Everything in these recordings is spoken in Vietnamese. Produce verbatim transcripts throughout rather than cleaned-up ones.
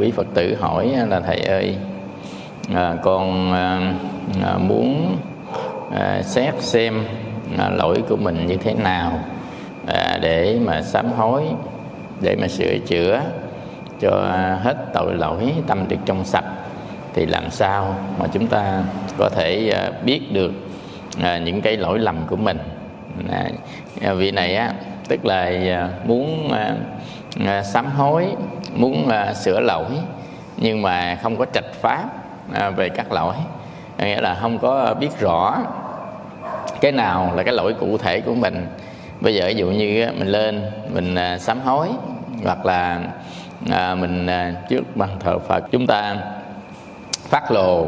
quý Phật tử hỏi là thầy ơi, à, con à, à, muốn à, xét xem à, lỗi của mình như thế nào à, để mà sám hối, để mà sửa chữa cho hết tội lỗi, tâm được trong sạch, thì làm sao mà chúng ta có thể à, biết được à, những cái lỗi lầm của mình. À, vị này á, tức là à, muốn à, à, sám hối, muốn à, sửa lỗi, nhưng mà không có trạch pháp à, về các lỗi, nghĩa là không có biết rõ cái nào là cái lỗi cụ thể của mình. Bây giờ ví dụ như mình lên mình à, sám hối, hoặc là à, mình à, trước bàn thờ Phật chúng ta phát lộ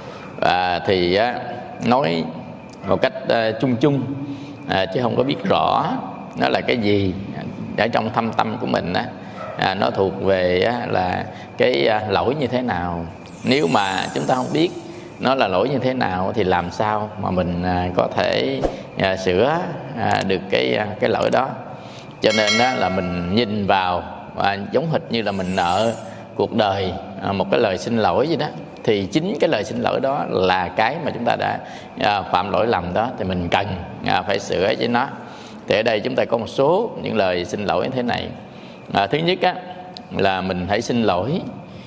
à, thì á, nói một cách à, chung chung à, chứ không có biết rõ nó là cái gì ở trong thâm tâm của mình á, à, nó thuộc về á, là cái à, lỗi như thế nào. Nếu mà chúng ta không biết nó là lỗi như thế nào thì làm sao mà mình à, có thể à, sửa à, được cái à, cái lỗi đó. Cho nên đó là mình nhìn vào à, giống hệt như là mình nợ cuộc đời à, một cái lời xin lỗi gì đó, thì chính cái lời xin lỗi đó là cái mà chúng ta đã à, phạm lỗi lầm đó, thì mình cần à, phải sửa với nó. Thì ở đây chúng ta có một số những lời xin lỗi như thế này. À, thứ nhất á, là mình hãy xin lỗi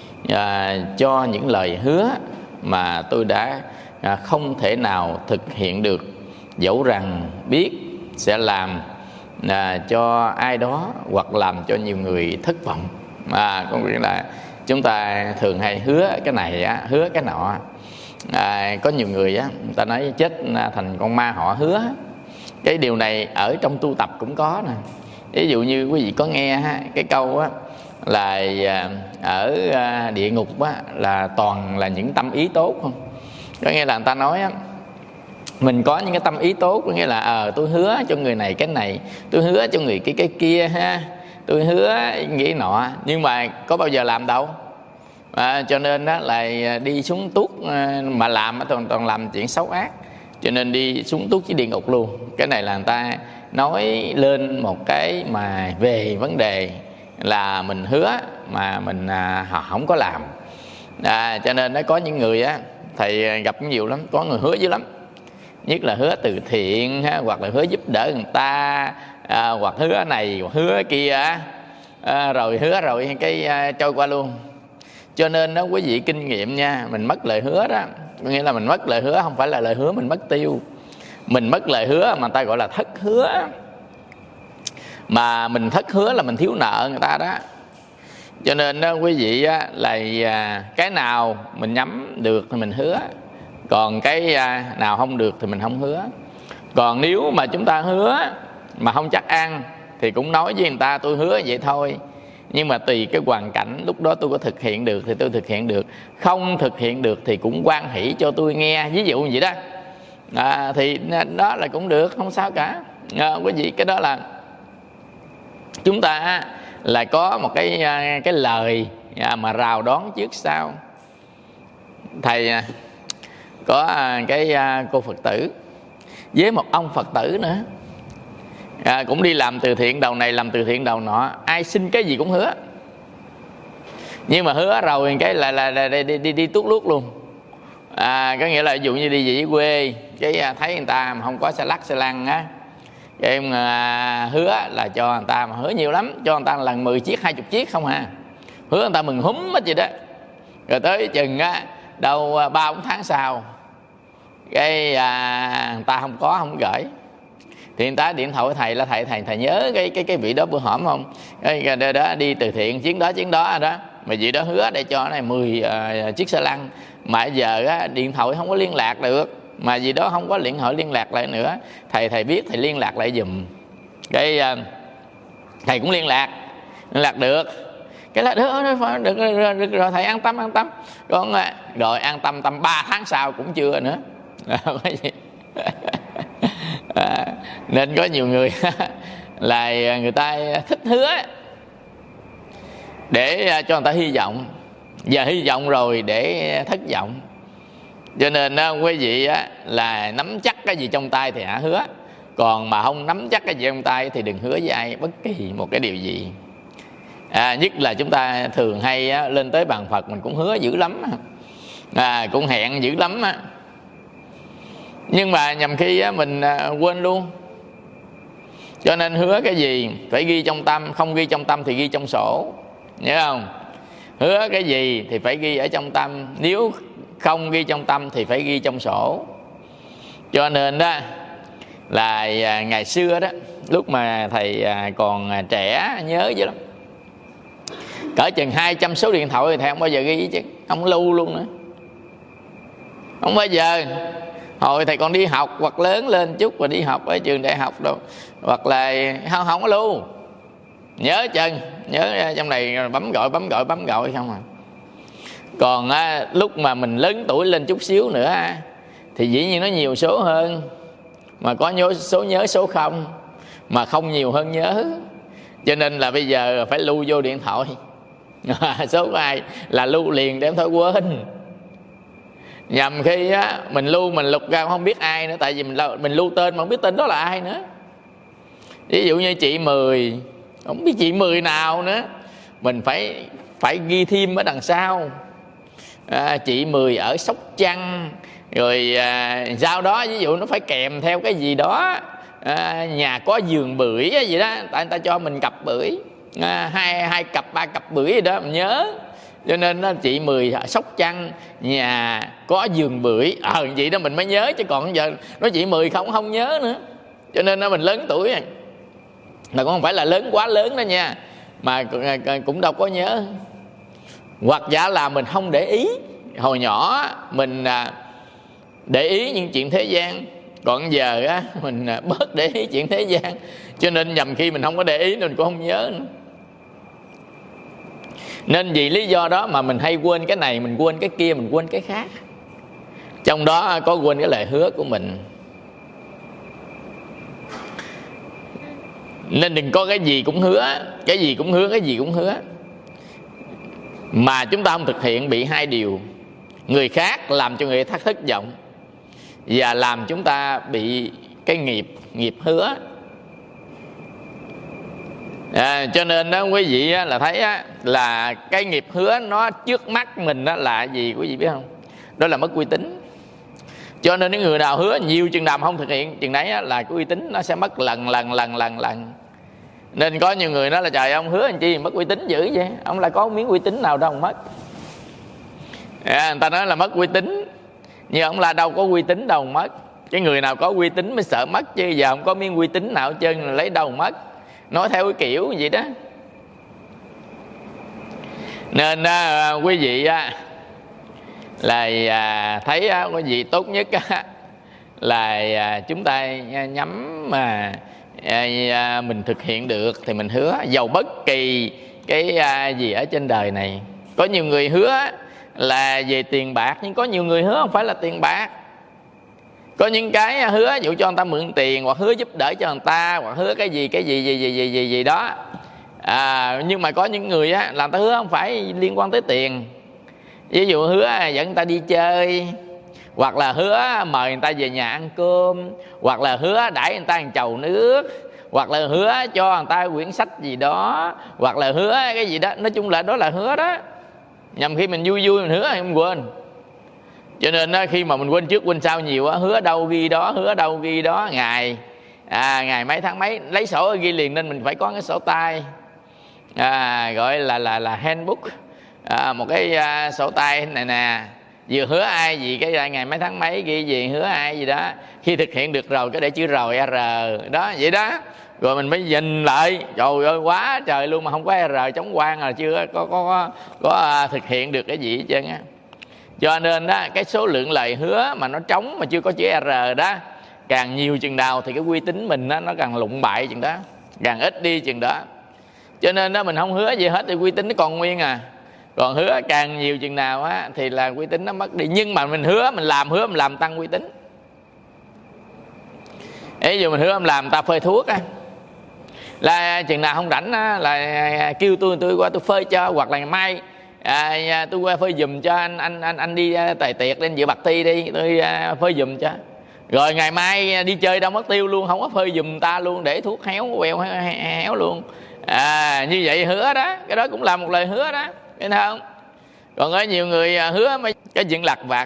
à, cho những lời hứa mà tôi đã à, không thể nào thực hiện được, dẫu rằng biết sẽ làm à, cho ai đó hoặc làm cho nhiều người thất vọng. À, có nghĩa là chúng ta thường hay hứa cái này á, hứa cái nọ. À, có nhiều người á, người ta nói chết thành con ma họ hứa. Cái điều này ở trong tu tập cũng có nè. Ví dụ như quý vị có nghe ha, cái câu á là ở địa ngục á, là toàn là những tâm ý tốt không? Có nghĩa là người ta nói á, mình có những cái tâm ý tốt, có nghĩa là ờ à, tôi hứa cho người này cái này, tôi hứa cho người cái cái kia ha, tôi hứa nghĩ nọ, nhưng mà có bao giờ làm đâu. À, cho nên đó là đi xuống tuốt mà làm toàn toàn làm chuyện xấu ác, cho nên đi xuống tuốt với địa ngục luôn. Cái này là người ta nói lên một cái mà về vấn đề là mình hứa mà mình à, họ không có làm. À, cho nên nó có những người á, thầy gặp nhiều lắm, có người hứa dữ lắm, nhất là hứa từ thiện ha, hoặc là hứa giúp đỡ người ta, à, hoặc hứa này hoặc hứa kia, à, rồi hứa rồi cái à, trôi qua luôn. Cho nên đó quý vị kinh nghiệm nha, mình mất lời hứa đó, có nghĩa là mình mất lời hứa không phải là lời hứa mình mất tiêu, mình mất lời hứa mà người ta gọi là thất hứa. Mà mình thất hứa là mình thiếu nợ người ta đó. Cho nên đó quý vị á, là à, cái nào mình nhắm được thì mình hứa, còn cái à, nào không được thì mình không hứa. Còn nếu mà chúng ta hứa mà không chắc ăn thì cũng nói với người ta tôi hứa vậy thôi, nhưng mà tùy cái hoàn cảnh lúc đó tôi có thực hiện được thì tôi thực hiện được, không thực hiện được thì cũng hoan hỷ cho tôi nghe, ví dụ như vậy đó. À, thì đó là cũng được, không sao cả. À, quý vị, cái đó là chúng ta là có một cái cái lời mà rào đón trước sau. Thầy có cái cô Phật tử với một ông Phật tử nữa, à, cũng đi làm từ thiện đầu này làm từ thiện đầu nọ, ai xin cái gì cũng hứa, nhưng mà hứa rồi cái là là, là đi, đi đi đi tuốt luốt luôn. À, có nghĩa là ví dụ như đi về quê cái thấy người ta mà không có xe lắc xe lăn á, cái em à, hứa là cho người ta, mà hứa nhiều lắm, cho người ta lần mười chiếc hai chục chiếc không à, hứa người ta mừng húm hết vậy đó. Rồi tới chừng á đâu ba bốn tháng sau cái à, người ta không có không gửi, thì người ta điện thoại thầy là thầy thầy thầy nhớ cái cái cái vị đó bữa hổm không, cái đó, đó đi từ thiện chuyến đó chuyến đó đó mà vị đó hứa để cho này mười uh, chiếc xe lăn, mà giờ á, điện thoại không có liên lạc được, mà gì đó không có điện thoại liên lạc lại nữa. Thầy thầy biết thầy liên lạc lại giùm, cái uh, thầy cũng liên lạc liên lạc được, cái là được, được, được, được, được rồi thầy an tâm an tâm. Con rồi an tâm tầm ba tháng sau cũng chưa nữa. À, nên có nhiều người là người ta thích hứa để cho người ta hy vọng, giờ hy vọng rồi để thất vọng. Cho nên quý vị là nắm chắc cái gì trong tay thì hả hứa, còn mà không nắm chắc cái gì trong tay thì đừng hứa với ai bất kỳ một cái điều gì. À, nhất là chúng ta thường hay á, lên tới bàn Phật mình cũng hứa dữ lắm, à, cũng hẹn dữ lắm á. Nhưng mà nhầm khi á, mình à, quên luôn. Cho nên hứa cái gì phải ghi trong tâm, không ghi trong tâm thì ghi trong sổ, nhớ không? Hứa cái gì thì phải ghi ở trong tâm, nếu không ghi trong tâm thì phải ghi trong sổ. Cho nên đó là à, ngày xưa đó, lúc mà thầy à, còn trẻ nhớ vậy lắm, cỡ chừng hai trăm số điện thoại thì thầy không bao giờ ghi chứ, không lưu luôn nữa, không bao giờ. Hồi thầy còn đi học hoặc lớn lên chút và đi học ở trường đại học đâu, hoặc là không không có lưu, nhớ chân nhớ trong này bấm gọi bấm gọi bấm gọi không à. Còn á, lúc mà mình lớn tuổi lên chút xíu nữa á, thì dĩ nhiên nó nhiều số hơn, mà có nhớ số nhớ số không, mà không nhiều hơn nhớ. Cho nên là bây giờ phải lưu vô điện thoại số của ai là lưu liền để em thôi quên. Nhằm khi á, mình lưu mình lục ra không biết ai nữa, tại vì mình mình lưu tên mà không biết tên đó là ai nữa. Ví dụ như chị Mười, không biết chị Mười nào nữa, mình phải phải ghi thêm ở đằng sau, à, chị Mười ở Sóc Trăng, rồi à, sau đó ví dụ nó phải kèm theo cái gì đó, à, nhà có giường bưởi gì đó, tại người ta cho mình cặp bưởi, à, hai hai cặp ba cặp bưởi gì đó mình nhớ. Cho nên đó, chị Mười ở Sóc Trăng, nhà có giường bưởi, ờ vậy đó mình mới nhớ, chứ còn giờ nói chị Mười không không nhớ nữa. Cho nên đó, mình lớn tuổi rồi, mà cũng không phải là lớn quá lớn đó nha, mà cũng đâu có nhớ. Hoặc giả là mình không để ý, hồi nhỏ mình để ý những chuyện thế gian, còn giờ á mình bớt để ý chuyện thế gian, cho nên nhầm khi mình không có để ý nên mình cũng không nhớ nữa. Nên vì lý do đó mà mình hay quên cái này, mình quên cái kia, mình quên cái khác, trong đó có quên cái lời hứa của mình. Nên đừng có cái gì cũng hứa, cái gì cũng hứa, cái gì cũng hứa mà chúng ta không thực hiện, bị hai điều: người khác làm cho người khác thất vọng, và làm chúng ta bị cái nghiệp nghiệp hứa. À, cho nên đó quý vị là thấy á, là cái nghiệp hứa nó trước mắt mình đó là gì quý vị biết không? Đó là mất uy tín. Cho nên những người nào hứa nhiều chừng nào không thực hiện chừng đấy á, là cái uy tín nó sẽ mất lần lần lần lần lần. Nên có nhiều người nói là trời, ông hứa anh chi mất uy tín dữ vậy, ông lại có miếng uy tín nào đâu ông mất. À, người ta nói là mất uy tín, nhưng ông là đâu có uy tín đâu mất. Cái người nào có uy tín mới sợ mất, chứ giờ không có miếng uy tín nào hết trơn là lấy đâu mất. Nói theo cái kiểu vậy đó. Nên à, quý vị à, là à, thấy à, quý vị tốt nhất à, là à, chúng ta nhắm mà à, à, mình thực hiện được thì mình hứa, dầu bất kỳ cái à, gì ở trên đời này. Có nhiều người hứa là về tiền bạc, nhưng có nhiều người hứa không phải là tiền bạc. Có những cái hứa dụ cho người ta mượn tiền, hoặc hứa giúp đỡ cho người ta, hoặc hứa cái gì cái gì gì gì gì gì, gì đó. À, nhưng mà có những người á làm ta hứa không phải liên quan tới tiền. Ví dụ hứa dẫn người ta đi chơi, hoặc là hứa mời người ta về nhà ăn cơm, hoặc là hứa đãi người ta một chầu nước, hoặc là hứa cho người ta quyển sách gì đó, hoặc là hứa cái gì đó. Nói chung là đó là hứa đó. Nhằm khi mình vui vui mình hứa không quên. Cho nên đó, khi mà mình quên trước quên sau nhiều á, hứa đâu ghi đó, hứa đâu ghi đó, ngày à, ngày mấy tháng mấy, lấy sổ ghi liền. Nên mình phải có cái sổ tay, à, gọi là là là handbook, à, một cái à, sổ tay này nè, vừa hứa ai gì cái ngày mấy tháng mấy ghi gì, hứa ai gì đó. Khi thực hiện được rồi cái để chữ rồi R đó, vậy đó. Rồi mình mới nhìn lại, trời ơi quá trời luôn, mà không có R chống quan là chưa có có có, có à, thực hiện được cái gì hết trơn á. Cho nên đó, cái số lượng lời hứa mà nó trống mà chưa có chữ R đó, càng nhiều chừng nào thì cái uy tín mình đó, nó càng lụng bại chừng đó, càng ít đi chừng đó. Cho nên đó, mình không hứa gì hết thì uy tín nó còn nguyên à. Còn hứa càng nhiều chừng nào á thì là uy tín nó mất đi. Nhưng mà mình hứa, mình làm hứa mình làm tăng uy tín. Ví dụ mình hứa mình làm ta phơi thuốc á, là chừng nào không rảnh á, là kêu tôi tôi qua tôi phơi cho, hoặc là ngày mai à, tôi qua phơi giùm cho anh anh anh anh đi tài tiệc lên dự bạc ti đi, tôi à, phơi giùm cho. Rồi ngày mai đi chơi đâu mất tiêu luôn, không có phơi giùm ta luôn, để thuốc héo queo héo luôn. À, như vậy hứa đó, cái đó cũng là một lời hứa đó, thấy không? Còn có nhiều người hứa mấy cái chuyện lặt vặt.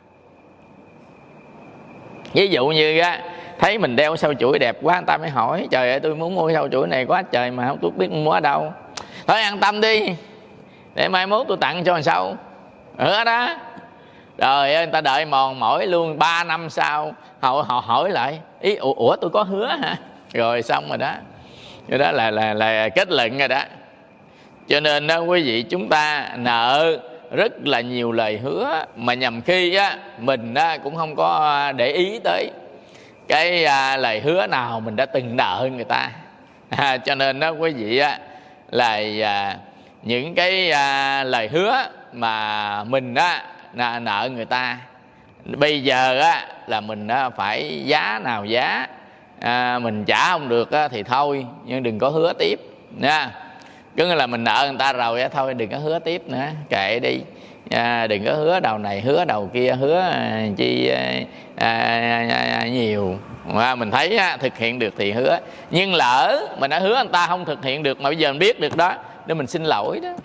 Ví dụ như á, thấy mình đeo sâu chuỗi đẹp quá, người ta mới hỏi trời ơi tôi muốn mua sâu chuỗi này quá trời mà không tôi biết mua ở đâu. Thôi an tâm đi, để mai mốt tôi tặng cho làm sao. Hứa đó. Rồi người ta đợi mòn mỏi luôn, ba năm sau họ, họ hỏi lại ý ủa, ủa tôi có hứa hả? Rồi xong rồi đó. Cái đó là, là, là kết luận rồi đó. Cho nên đó quý vị, chúng ta nợ rất là nhiều lời hứa mà nhầm khi á, mình á, cũng không có để ý tới cái à, lời hứa nào mình đã từng nợ người ta. À, cho nên đó quý vị á, là à, những cái à, lời hứa mà mình á, nợ người ta, bây giờ á, là mình á, phải giá nào giá, à, mình trả không được á, thì thôi, nhưng đừng có hứa tiếp nha. Cứ là mình nợ người ta rồi á, thôi đừng có hứa tiếp nữa, kệ đi. À, đừng có hứa đầu này hứa đầu kia, hứa à, chi à, à, nhiều mà mình thấy á, thực hiện được thì hứa. Nhưng lỡ mình đã hứa người ta không thực hiện được mà bây giờ mình biết được đó, để mình xin lỗi đó.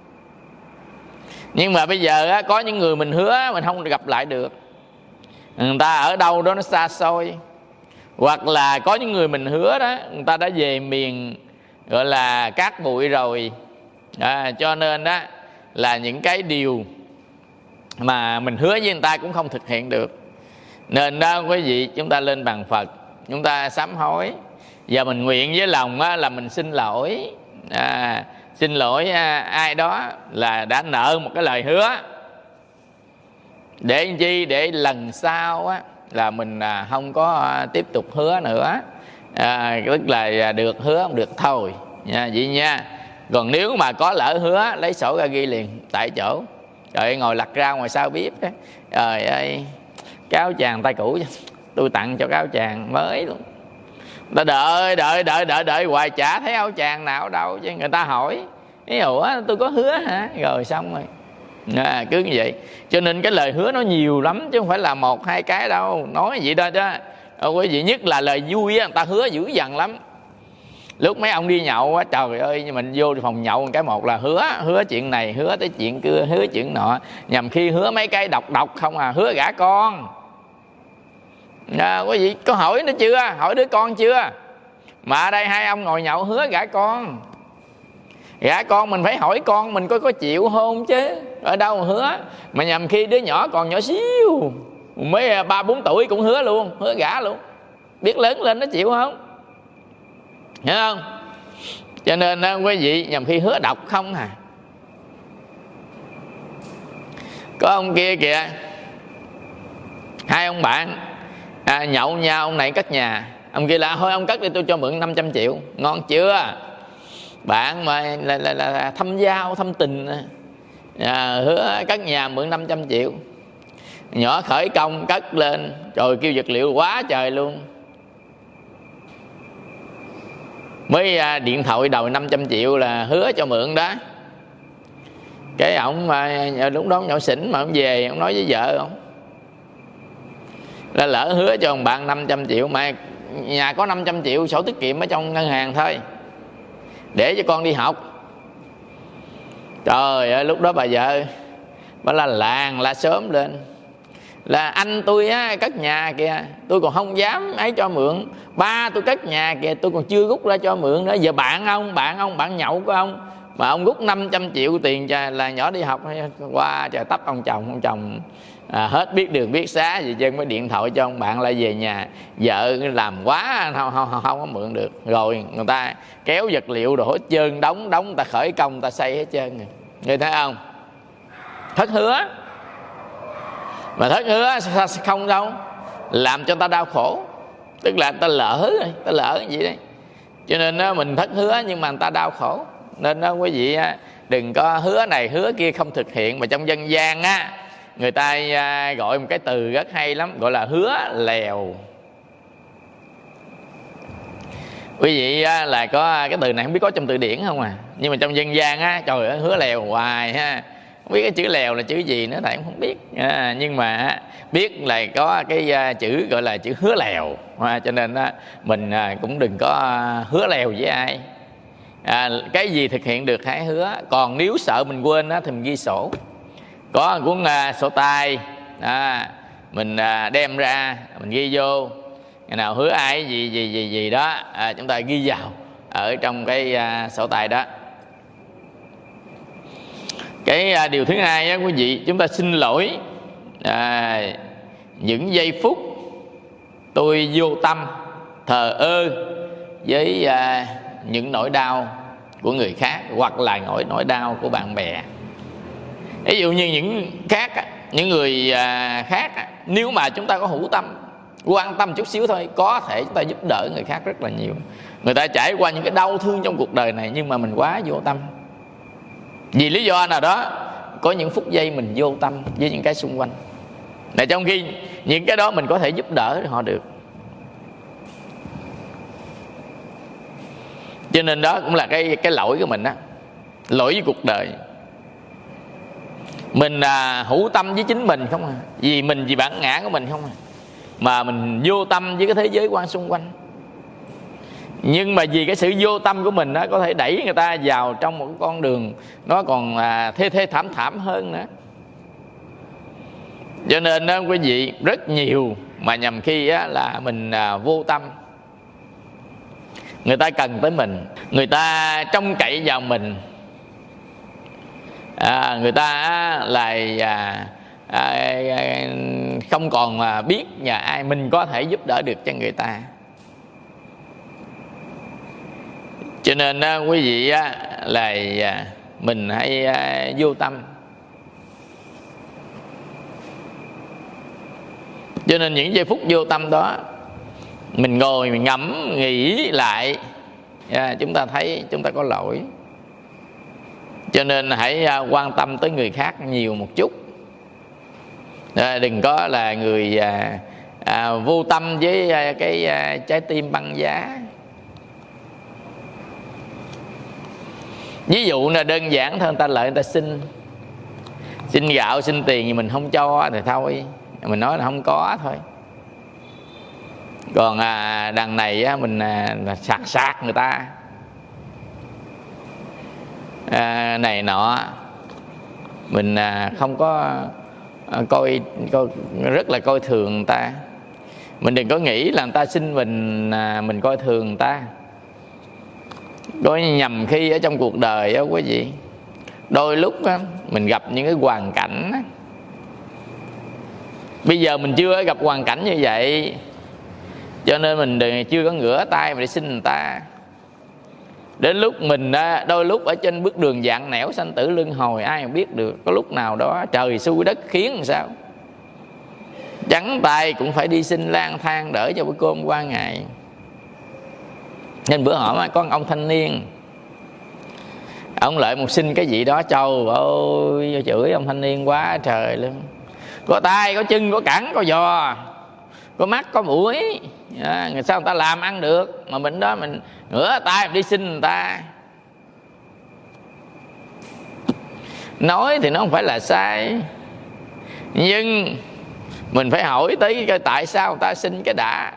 Nhưng mà bây giờ á, có những người mình hứa mình không gặp lại được, người ta ở đâu đó nó xa xôi, hoặc là có những người mình hứa đó, người ta đã về miền gọi là cát bụi rồi. À, cho nên đó là những cái điều mà mình hứa với người ta cũng không thực hiện được. Nên đó quý vị, chúng ta lên bàn Phật, chúng ta sám hối, và mình nguyện với lòng á, là mình xin lỗi, à, xin lỗi à, ai đó là đã nợ một cái lời hứa, để làm chi, để lần sau á, là mình à, không có à, tiếp tục hứa nữa. À, tức là được hứa không được thôi nha, vậy nha. Còn nếu mà có lỡ hứa, lấy sổ ra ghi liền tại chỗ. Trời, ngồi lặt ra ngoài sau bếp đó, trời ơi, cái áo chàng tay cũ tôi tặng cho cái áo chàng mới luôn. Ta đợi đợi đợi đợi đợi hoài chả thấy áo chàng nào đâu, chứ người ta hỏi ủa tôi có hứa hả? Rồi xong rồi. À, cứ như vậy. Cho nên cái lời hứa nó nhiều lắm, chứ không phải là một hai cái đâu. Nói vậy đó chứ. Ờ, quý vị, nhất là lời vui á, người ta hứa dữ dằn lắm. Lúc mấy ông đi nhậu á, trời ơi, nhưng mình vô phòng nhậu cái một là hứa, hứa chuyện này, hứa tới chuyện kia, hứa chuyện nọ. Nhằm khi hứa mấy cái độc độc không à, hứa gả con. À, quý vị có hỏi nó chưa? Hỏi đứa con chưa? Mà ở đây hai ông ngồi nhậu hứa gả con. Gả con mình phải hỏi con mình coi có chịu không chứ. Ở đâu mà hứa. Mà nhằm khi đứa nhỏ còn nhỏ xíu, mấy ba bốn tuổi cũng hứa luôn, hứa gả luôn. Biết lớn lên nó chịu không? Hiểu không? Cho nên đó, quý vị, nhằm khi hứa độc không à. Có ông kia kìa, hai ông bạn à, nhậu nhau, ông này cất nhà, ông kia là thôi ông cất đi tôi cho mượn năm trăm triệu. Ngon chưa? Bạn mà là, là, là, là thăm giao thăm tình à, hứa cất nhà mượn năm trăm triệu. Nhỏ khởi công cất lên, trời kêu vật liệu quá trời luôn. Mới à, điện thoại đòi năm trăm triệu là hứa cho mượn đó. Cái ổng mà lúc đó nhỏ xỉn mà ông về, ông nói với vợ ông là lỡ hứa cho ông bạn năm trăm triệu, mà nhà có năm trăm triệu sổ tiết kiệm ở trong ngân hàng thôi, để cho con đi học. Trời ơi, lúc đó bà vợ bà la làng la sớm lên là anh tôi á, cất nhà kìa, tôi còn không dám ấy cho mượn. Ba tôi cất nhà kìa, tôi còn chưa rút ra cho mượn nữa. Giờ bạn ông, bạn ông, bạn nhậu của ông mà ông rút năm trăm triệu tiền cho là nhỏ đi học. Qua trời tấp ông chồng, ông chồng à, hết biết đường biết xá gì chân, mới điện thoại cho ông bạn lại về nhà. Vợ làm quá không, không, không, không có mượn được. Rồi người ta kéo vật liệu rồi hết trơn, đóng đóng người ta khởi công, người ta xây hết trơn. Người thấy không? Thất hứa. Mà thất hứa không đâu, làm cho ta đau khổ. Tức là ta lỡ rồi, ta lỡ cái gì đấy. Cho nên đó, mình thất hứa nhưng mà người ta đau khổ. Nên đó quý vị, đừng có hứa này hứa kia không thực hiện. Mà trong dân gian á, người ta gọi một cái từ rất hay lắm, gọi là hứa lèo. Quý vị là có cái từ này không biết có trong từ điển không à, nhưng mà trong dân gian á, trời ơi, hứa lèo hoài ha. Không biết cái chữ lèo là chữ gì nữa thầy cũng không biết à, nhưng mà biết là có cái uh, chữ gọi là chữ hứa lèo, à, cho nên uh, mình uh, cũng đừng có uh, hứa lèo với ai. À, cái gì thực hiện được hãy hứa, còn nếu sợ mình quên á, thì mình ghi sổ. Có cuốn uh, sổ tay, à, mình uh, đem ra mình ghi vô, ngày nào hứa ai gì gì gì gì đó, à, chúng ta ghi vào ở trong cái uh, sổ tay đó. Cái uh, điều thứ hai á, quý vị, chúng ta xin lỗi à, những giây phút tôi vô tâm thờ ơ với à, những nỗi đau của người khác, hoặc là nỗi nỗi đau của bạn bè. Ví dụ như những khác, những người à, khác, nếu mà chúng ta có hữu tâm, quan tâm chút xíu thôi, có thể chúng ta giúp đỡ người khác rất là nhiều. Người ta trải qua những cái đau thương trong cuộc đời này, nhưng mà mình quá vô tâm. Vì lý do nào đó, có những phút giây mình vô tâm với những cái xung quanh, là trong khi những cái đó mình có thể giúp đỡ họ được. Cho nên đó cũng là cái cái lỗi của mình đó, lỗi với cuộc đời. Mình à, hữu tâm với chính mình không à, vì mình vì bản ngã của mình không à, mà mình vô tâm với cái thế giới quan xung quanh. Nhưng mà vì cái sự vô tâm của mình đó, có thể đẩy người ta vào trong một con đường nó còn à, thê thê thảm thảm hơn nữa. Cho nên đó quý vị, rất nhiều mà nhằm khi á, là mình à, vô tâm. Người ta cần tới mình, người ta trông cậy vào mình, à, người ta lại à, à, không còn à, biết nhờ ai, mình có thể giúp đỡ được cho người ta. Cho nên á, quý vị á, là à, mình hãy à, vô tâm. Cho nên những giây phút vô tâm đó, mình ngồi mình ngẫm nghĩ lại, à, chúng ta thấy chúng ta có lỗi. Cho nên hãy à, quan tâm tới người khác nhiều một chút, à, đừng có là người à, à, vô tâm với à, cái à, trái tim băng giá. Ví dụ là đơn giản thôi, người ta lợi người ta xin xin gạo xin tiền thì mình không cho thì thôi, mình nói là không có thôi. Còn à, đằng này á, mình à, sạc sạc người ta à, này nọ, mình à, không có à, coi, coi rất là coi thường người ta. Mình đừng có nghĩ là người ta xin mình à, mình coi thường người ta. Có nhầm khi ở trong cuộc đời á quý vị, đôi lúc á, mình gặp những cái hoàn cảnh á, bây giờ mình chưa gặp hoàn cảnh như vậy, cho nên mình chưa có ngửa tay mà để xin người ta. Đến lúc mình đôi lúc ở trên bước đường vạn nẻo sanh tử luân hồi, ai mà biết được, có lúc nào đó trời xui đất khiến làm sao, trắng tay cũng phải đi xin lang thang đỡ cho bữa cơm qua ngày. Nên bữa họ có ông thanh niên, ông lợi một xin cái gì đó, trời ơi chửi ông thanh niên quá trời luôn. Có tay có chân có cẳng có giò có mắt có mũi, à, người sao người ta làm ăn được, mà mình đó mình ngửa tay đi xin người ta. Nói thì nó không phải là sai, nhưng mình phải hỏi tới cái tại sao người ta xin cái đã.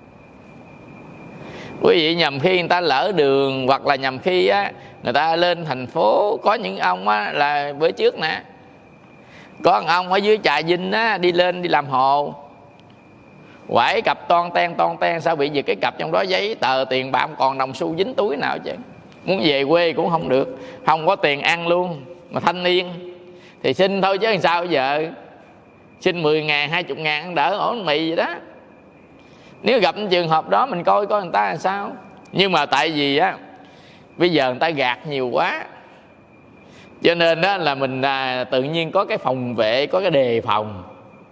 Quý vị, nhầm khi người ta lỡ đường, hoặc là nhầm khi á, người ta lên thành phố, có những ông á, là bữa trước nè, có một ông ở dưới Trà Vinh á, đi lên đi làm hồ, quải cặp toan ten toan ten, sao bị giật cái cặp trong đó giấy tờ tiền bạc, còn đồng xu dính túi nào chứ. Muốn về quê cũng không được, không có tiền ăn luôn. Mà thanh niên thì xin thôi chứ làm sao bây giờ, xin mười ngàn hai mươi ngàn ăn đỡ ổn mì vậy đó. Nếu gặp trường hợp đó mình coi coi người ta làm sao. Nhưng mà tại vì á, bây giờ người ta gạt nhiều quá, cho nên đó là mình à, tự nhiên có cái phòng vệ, có cái đề phòng.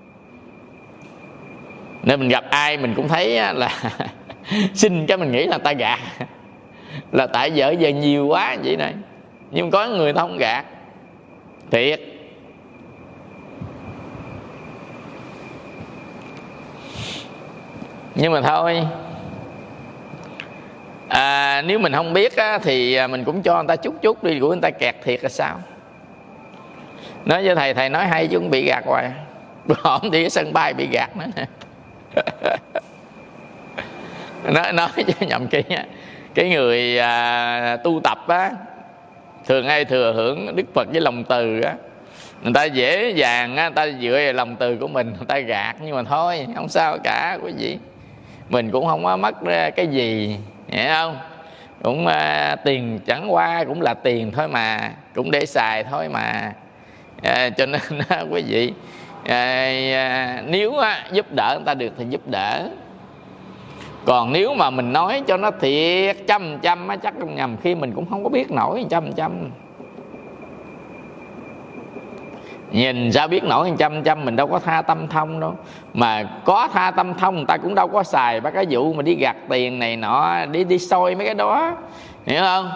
Nên mình gặp ai mình cũng thấy là xin cái mình nghĩ là ta gạt, là tại vợ giờ nhiều quá vậy này. Nhưng có người ta không gạt thiệt. Nhưng mà thôi, à, nếu mình không biết á, thì mình cũng cho người ta chút chút đi, của người ta kẹt thiệt là sao. Nói với thầy, thầy nói hay chứ cũng bị gạt hoài. hổm thì cái sân bay bị gạt nữa nè. nói nói cho nhầm cái cái người à, tu tập á, thường hay thừa hưởng Đức Phật với lòng từ á, người ta dễ dàng á, người ta dựa vào lòng từ của mình, người ta gạt. Nhưng mà thôi, không sao cả quý vị, mình cũng không có mất ra cái gì, hiểu không? Cũng à, tiền chẳng qua cũng là tiền thôi mà, cũng để xài thôi mà. À, cho nên á, quý vị à, à, nếu á, giúp đỡ người ta được thì giúp đỡ. Còn nếu mà mình nói cho nó thiệt trăm trăm á, chắc nhầm khi mình cũng không có biết nổi trăm trăm. Nhìn sao biết nổi trăm trăm, mình đâu có tha tâm thông đâu. Mà có tha tâm thông người ta cũng đâu có xài ba cái vụ mà đi gặt tiền này nọ, đi đi soi mấy cái đó, hiểu không?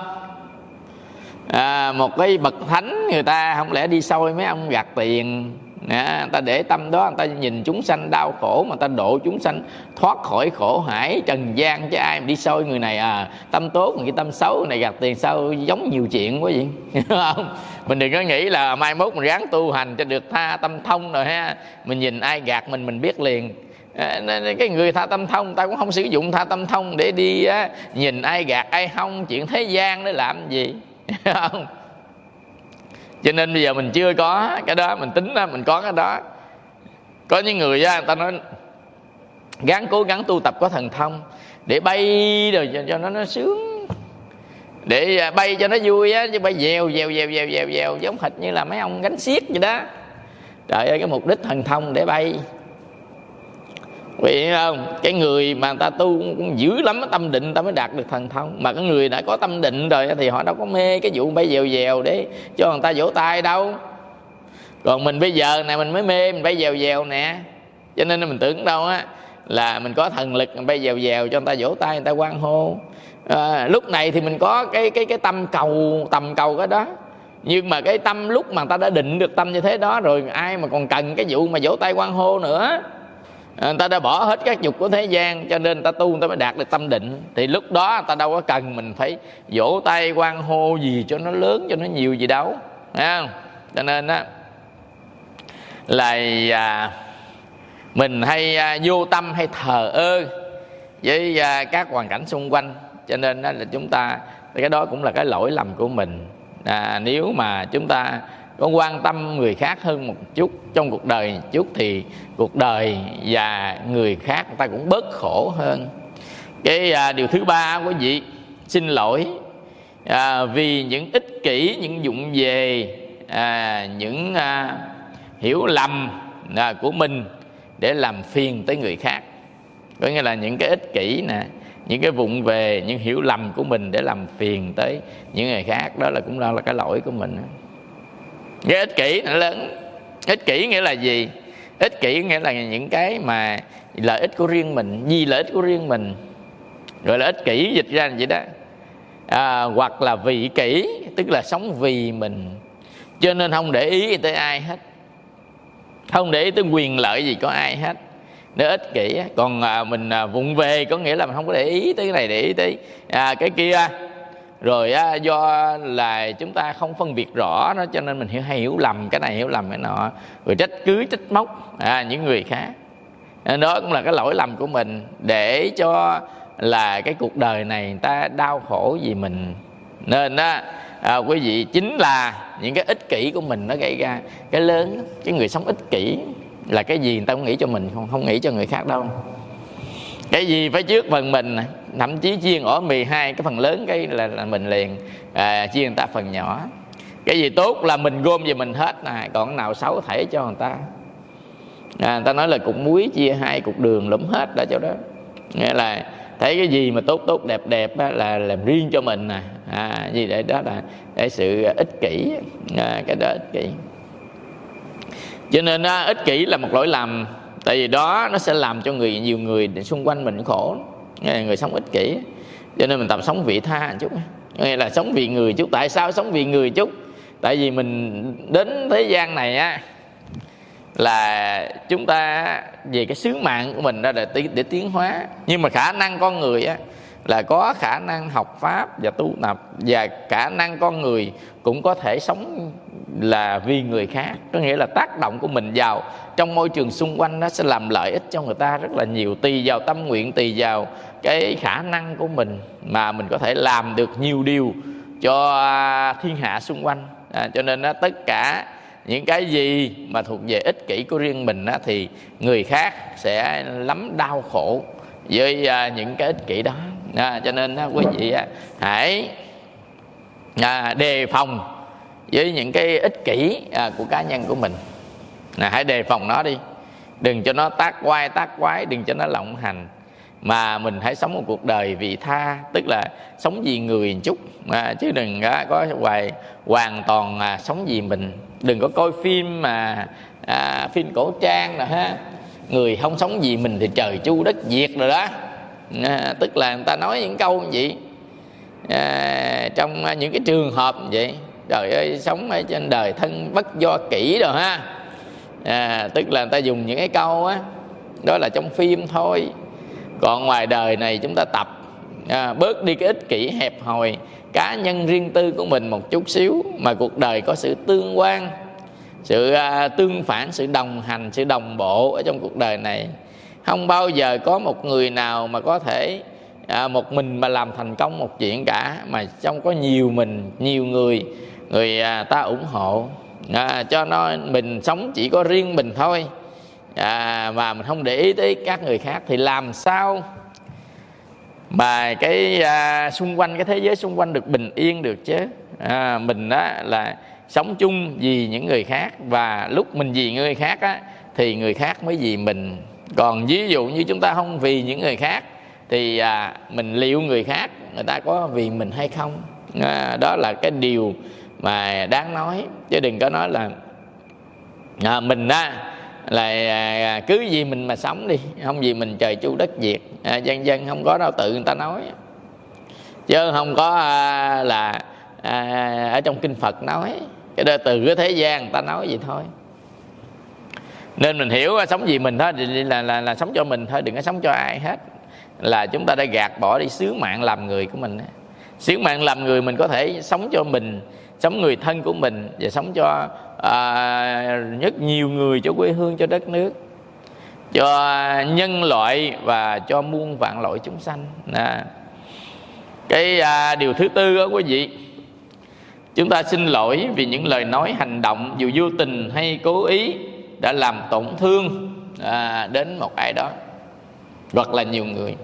À, một cái bậc thánh người ta không lẽ đi soi mấy ông gặt tiền. À, người ta để tâm đó, người ta nhìn chúng sanh đau khổ mà người ta độ chúng sanh thoát khỏi khổ hải trần gian, chứ ai mà đi soi người này à tâm tốt, người tâm xấu, người này gạt tiền sao giống nhiều chuyện quá vậy. Hiểu không? Mình đừng có nghĩ là mai mốt mình ráng tu hành cho được tha tâm thông rồi ha, mình nhìn ai gạt mình mình biết liền. À, cái người tha tâm thông, ta cũng không sử dụng tha tâm thông để đi á, nhìn ai gạt ai không, chuyện thế gian để làm gì. Hiểu không? Cho nên bây giờ mình chưa có cái đó, mình tính ra mình có cái đó. Có những người á, người ta nói gắng cố gắng tu tập có thần thông để bay rồi cho, cho nó nó sướng, để bay cho nó vui á, chứ bay dèo dèo dèo dèo dèo dèo giống hệt như là mấy ông gánh xiếc vậy đó. Trời ơi, cái mục đích thần thông để bay. Quý vị không? Cái người mà người ta tu cũng dữ lắm, tâm định người ta mới đạt được thần thông. Mà cái người đã có tâm định rồi thì họ đâu có mê cái vụ bay dèo dèo để cho người ta vỗ tay đâu. Còn mình bây giờ này mình mới mê mình bay dèo dèo nè. Cho nên mình tưởng đâu á là mình có thần lực mình bay dèo dèo cho người ta vỗ tay, người ta hoan hô. À, lúc này thì mình có cái cái cái tâm cầu, tầm cầu cái đó. Nhưng mà cái tâm lúc mà người ta đã định được tâm như thế đó rồi, ai mà còn cần cái vụ mà vỗ tay hoan hô nữa. Người ta đã bỏ hết các dục của thế gian, cho nên người ta tu người ta mới đạt được tâm định. Thì lúc đó người ta đâu có cần mình phải vỗ tay hoan hô gì cho nó lớn, cho nó nhiều gì đâu, thấy không? Cho nên á là à, mình hay à, vô tâm hay thờ ơ với à, các hoàn cảnh xung quanh. Cho nên á, là chúng ta, cái đó cũng là cái lỗi lầm của mình. À, nếu mà chúng ta có quan tâm người khác hơn một chút trong cuộc đời một chút thì cuộc đời và người khác người ta cũng bớt khổ hơn. Cái à, điều thứ ba quý vị, xin lỗi à, vì những ích kỷ, những vụng về, à, những à, hiểu lầm à, của mình để làm phiền tới người khác. Có nghĩa là những cái ích kỷ nè, những cái vụng về, những hiểu lầm của mình để làm phiền tới những người khác, đó là cũng là, là cái lỗi của mình. Cái ích kỷ nó lớn. Ích kỷ nghĩa là gì? Ích kỷ nghĩa là những cái mà lợi ích của riêng mình, vì lợi ích của riêng mình, gọi là ích kỷ, dịch ra là vậy đó. À, hoặc là vị kỷ, tức là sống vì mình, cho nên không để ý tới ai hết, không để ý tới quyền lợi gì có ai hết. Nó ích kỷ. Còn à, mình à, vụng về có nghĩa là mình không có để ý tới cái này, để ý tới à, cái kia. Rồi á, do là chúng ta không phân biệt rõ đó, cho nên mình hiểu hay hiểu lầm cái này, hiểu lầm cái nọ, rồi trách cứ trách móc à, những người khác. Đó cũng là cái lỗi lầm của mình, để cho là cái cuộc đời này người ta đau khổ vì mình. Nên đó à, quý vị, chính là những cái ích kỷ của mình nó gây ra cái lớn. Cái người sống ích kỷ là cái gì người ta cũng nghĩ cho mình, không, không nghĩ cho người khác đâu. Cái gì phải trước phần mình, thậm chí chiên ổ mì hai cái phần lớn cái là, là mình liền à, chia người ta phần nhỏ. Cái gì tốt là mình gom về mình hết, à, còn cái nào xấu thể cho người ta. À, người ta nói là cục muối chia hai cục đường lụm hết đã cho đó. Nghĩa là thấy cái gì mà tốt tốt đẹp đẹp á, là làm riêng cho mình nè, à, gì để đó là để sự ích kỷ, à, cái đó ích kỷ. Cho nên á, ích kỷ là một lỗi lầm. Tại vì đó nó sẽ làm cho người nhiều người xung quanh mình khổ. Người sống ích kỷ. Cho nên mình tập sống vị tha một chút, nghĩa là sống vì người chút. Tại sao sống vì người chút? Tại vì mình đến thế gian này á, là chúng ta về cái sứ mạng của mình đó là để, để tiến hóa. Nhưng mà khả năng con người á, là có khả năng học pháp và tu tập, và khả năng con người cũng có thể sống là vì người khác, có nghĩa là tác động của mình vào trong môi trường xung quanh nó sẽ làm lợi ích cho người ta rất là nhiều, tùy vào tâm nguyện, tùy vào cái khả năng của mình mà mình có thể làm được nhiều điều cho thiên hạ xung quanh. À, cho nên đó, tất cả những cái gì mà thuộc về ích kỷ của riêng mình đó, thì người khác sẽ lắm đau khổ với à, những cái ích kỷ đó. À, cho nên đó, quý vị á, hãy à, đề phòng với những cái ích kỷ à, của cá nhân của mình. À, hãy đề phòng nó đi, đừng cho nó tác quái tác quái, đừng cho nó lộng hành, mà mình hãy sống một cuộc đời vị tha, tức là sống vì người một chút, à, chứ đừng à, có hoài hoàn toàn à, sống vì mình. Đừng có coi phim mà à, phim cổ trang nè ha, người không sống vì mình thì trời chu đất diệt rồi đó. À, tức là người ta nói những câu như vậy à, trong những cái trường hợp như vậy. Trời ơi, sống ở trên đời thân bất do kỹ rồi ha. À, tức là người ta dùng những cái câu á, đó là trong phim thôi. Còn ngoài đời này chúng ta tập à, bớt đi cái ích kỷ hẹp hòi cá nhân riêng tư của mình một chút xíu, mà cuộc đời có sự tương quan, sự à, tương phản, sự đồng hành, sự đồng bộ ở trong cuộc đời này. Không bao giờ có một người nào mà có thể à, một mình mà làm thành công một chuyện cả, mà trong có nhiều mình, nhiều người người à, ta ủng hộ. À, cho nên mình sống chỉ có riêng mình thôi, à, mà mình không để ý tới các người khác, thì làm sao mà cái à, xung quanh, cái thế giới xung quanh được bình yên được chứ. À, mình đó là sống chung vì những người khác, và lúc mình vì người khác á, thì người khác mới vì mình. Còn ví dụ như chúng ta không vì những người khác thì à, mình liệu người khác người ta có vì mình hay không. À, đó là cái điều mà đáng nói, chứ đừng có nói là à, mình á là à, cứ vì mình mà sống đi, không vì mình trời chu đất diệt. À, dân dân không có đâu, tự người ta nói, chứ không có à, là à, ở trong kinh Phật nói. Cái đó từ cái thế gian người ta nói vậy thôi. Nên mình hiểu sống vì mình thôi là, là, là sống cho mình thôi, đừng có sống cho ai hết. Là chúng ta đã gạt bỏ đi sứ mạng làm người của mình. Sứ mạng làm người mình có thể sống cho mình, sống người thân của mình, và sống cho à, rất nhiều người, cho quê hương, cho đất nước, cho nhân loại và cho muôn vạn loại chúng sanh. À, cái à, điều thứ tư đó quý vị, chúng ta xin lỗi vì những lời nói, hành động dù vô tình hay cố ý đã làm tổn thương à, đến một ai đó hoặc là nhiều người.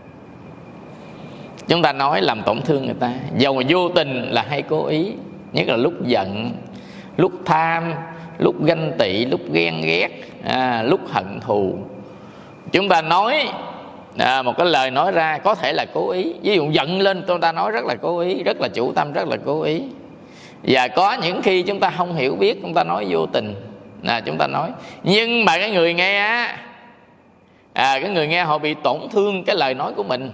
Chúng ta nói làm tổn thương người ta, dầu vô tình là hay cố ý, nhất là lúc giận, lúc tham, lúc ganh tị, lúc ghen ghét, à, lúc hận thù. Chúng ta nói à, một cái lời nói ra có thể là cố ý. Ví dụ giận lên chúng ta nói rất là cố ý, rất là chủ tâm, rất là cố ý. Và có những khi chúng ta không hiểu biết, chúng ta nói vô tình, à, chúng ta nói. Nhưng mà cái người nghe á, à, cái người nghe họ bị tổn thương cái lời nói của mình.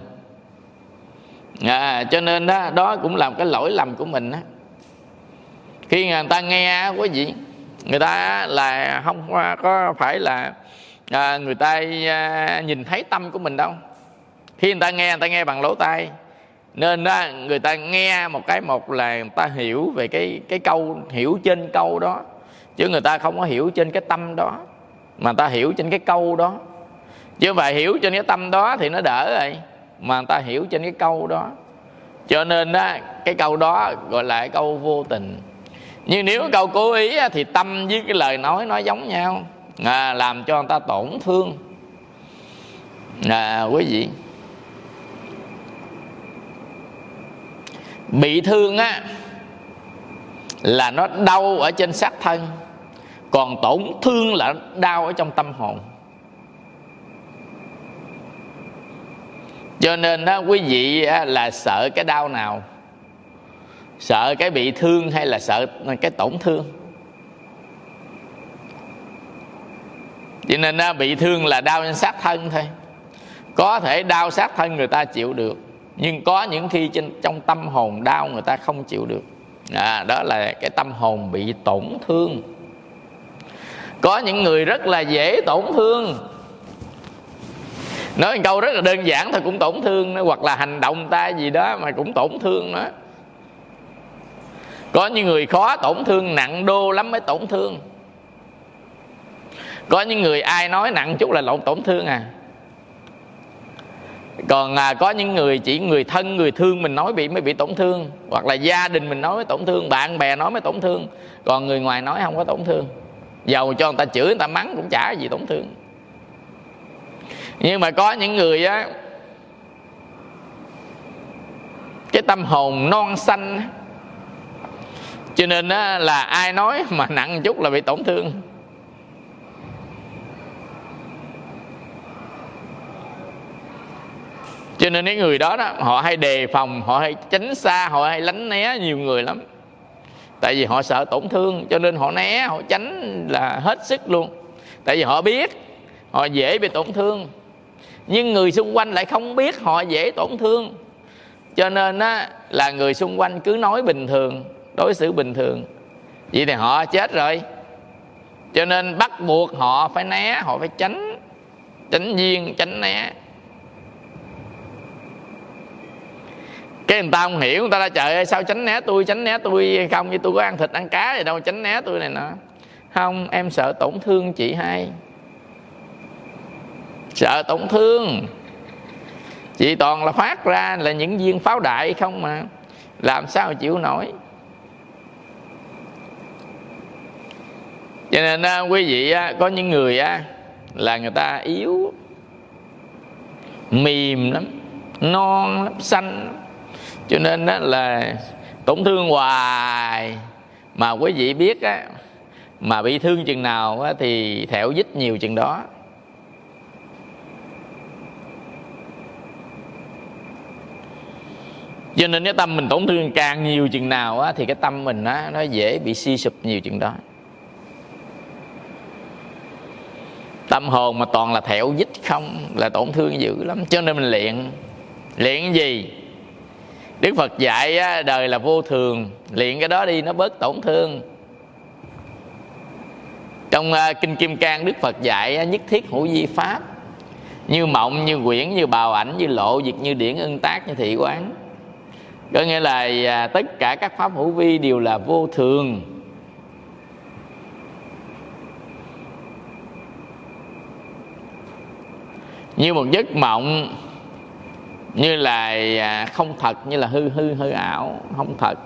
À, cho nên đó, đó cũng là một cái lỗi lầm của mình đó. Khi người ta nghe quý vị, người ta là không có phải là à, người ta à, nhìn thấy tâm của mình đâu. Khi người ta nghe, người ta nghe bằng lỗ tai. Nên đó, người ta nghe một cái, một là người ta hiểu về cái, cái câu, hiểu trên câu đó, chứ người ta không có hiểu trên cái tâm đó, mà người ta hiểu trên cái câu đó. Chứ mà hiểu trên cái tâm đó thì nó đỡ rồi, mà người ta hiểu trên cái câu đó. Cho nên đó, cái câu đó gọi là cái câu vô tình. Nhưng nếu câu cố ý thì tâm với cái lời nói nó giống nhau, à, làm cho người ta tổn thương. À, quý vị, bị thương á là nó đau ở trên xác thân, còn tổn thương là đau ở trong tâm hồn. Cho nên đó, quý vị là sợ cái đau nào? Sợ cái bị thương hay là sợ cái tổn thương? Cho nên đó, bị thương là đau trên xác thân thôi. Có thể đau xác thân người ta chịu được, nhưng có những khi trên, trong tâm hồn đau người ta không chịu được. À, đó là cái tâm hồn bị tổn thương. Có những người rất là dễ tổn thương, nói một câu rất là đơn giản thôi cũng tổn thương nữa, hoặc là hành động ta gì đó mà cũng tổn thương nữa. Có những người khó tổn thương, nặng đô lắm mới tổn thương. Có những người ai nói nặng chút là lộn tổn thương à. Còn à, có những người chỉ người thân, người thương mình nói bị mới bị tổn thương, hoặc là gia đình mình nói mới tổn thương, bạn bè nói mới tổn thương. Còn người ngoài nói không có tổn thương. Dầu cho người ta chửi, người ta mắng cũng chả gì tổn thương. Nhưng mà có những người á, cái tâm hồn non xanh, cho nên á, là ai nói mà nặng một chút là bị tổn thương. Cho nên cái người đó, đó họ hay đề phòng, họ hay tránh xa, họ hay lánh né nhiều người lắm. Tại vì họ sợ tổn thương, cho nên họ né, họ tránh là hết sức luôn. Tại vì họ biết họ dễ bị tổn thương, nhưng người xung quanh lại không biết họ dễ tổn thương. Cho nên á, là người xung quanh cứ nói bình thường, đối xử bình thường, vậy thì họ chết rồi. Cho nên bắt buộc họ phải né, họ phải tránh, tránh duyên, tránh né. Cái người ta không hiểu, người ta nói trời ơi sao tránh né tôi, tránh né tôi không, như tôi có ăn thịt ăn cá gì đâu, tránh né tôi này nọ. Không, em sợ tổn thương chị hai, sợ tổn thương. Chị toàn là phát ra là những viên pháo đại không mà, làm sao chịu nổi. Cho nên á, quý vị á, có những người á, là người ta yếu, mềm lắm, non lắm, xanh lắm. Cho nên á, là tổn thương hoài. Mà quý vị biết á, mà bị thương chừng nào á, thì thẹo dích nhiều chừng đó. Cho nên cái tâm mình tổn thương càng nhiều chừng nào á, thì cái tâm mình á, nó dễ bị suy sụp nhiều chừng đó. Tâm hồn mà toàn là thẹo dích không là tổn thương dữ lắm. Cho nên mình luyện. Luyện cái gì? Đức Phật dạy á, đời là vô thường, luyện cái đó đi nó bớt tổn thương. Trong uh, Kinh Kim Cang, Đức Phật dạy á, nhất thiết hữu vi pháp, như mộng, như quyển, như bào ảnh, như lộ, việc như điển, ưng tác, như thị quán. Có nghĩa là à, tất cả các pháp hữu vi đều là vô thường. Như một giấc mộng, như là à, không thật, như là hư hư hư ảo, không thật.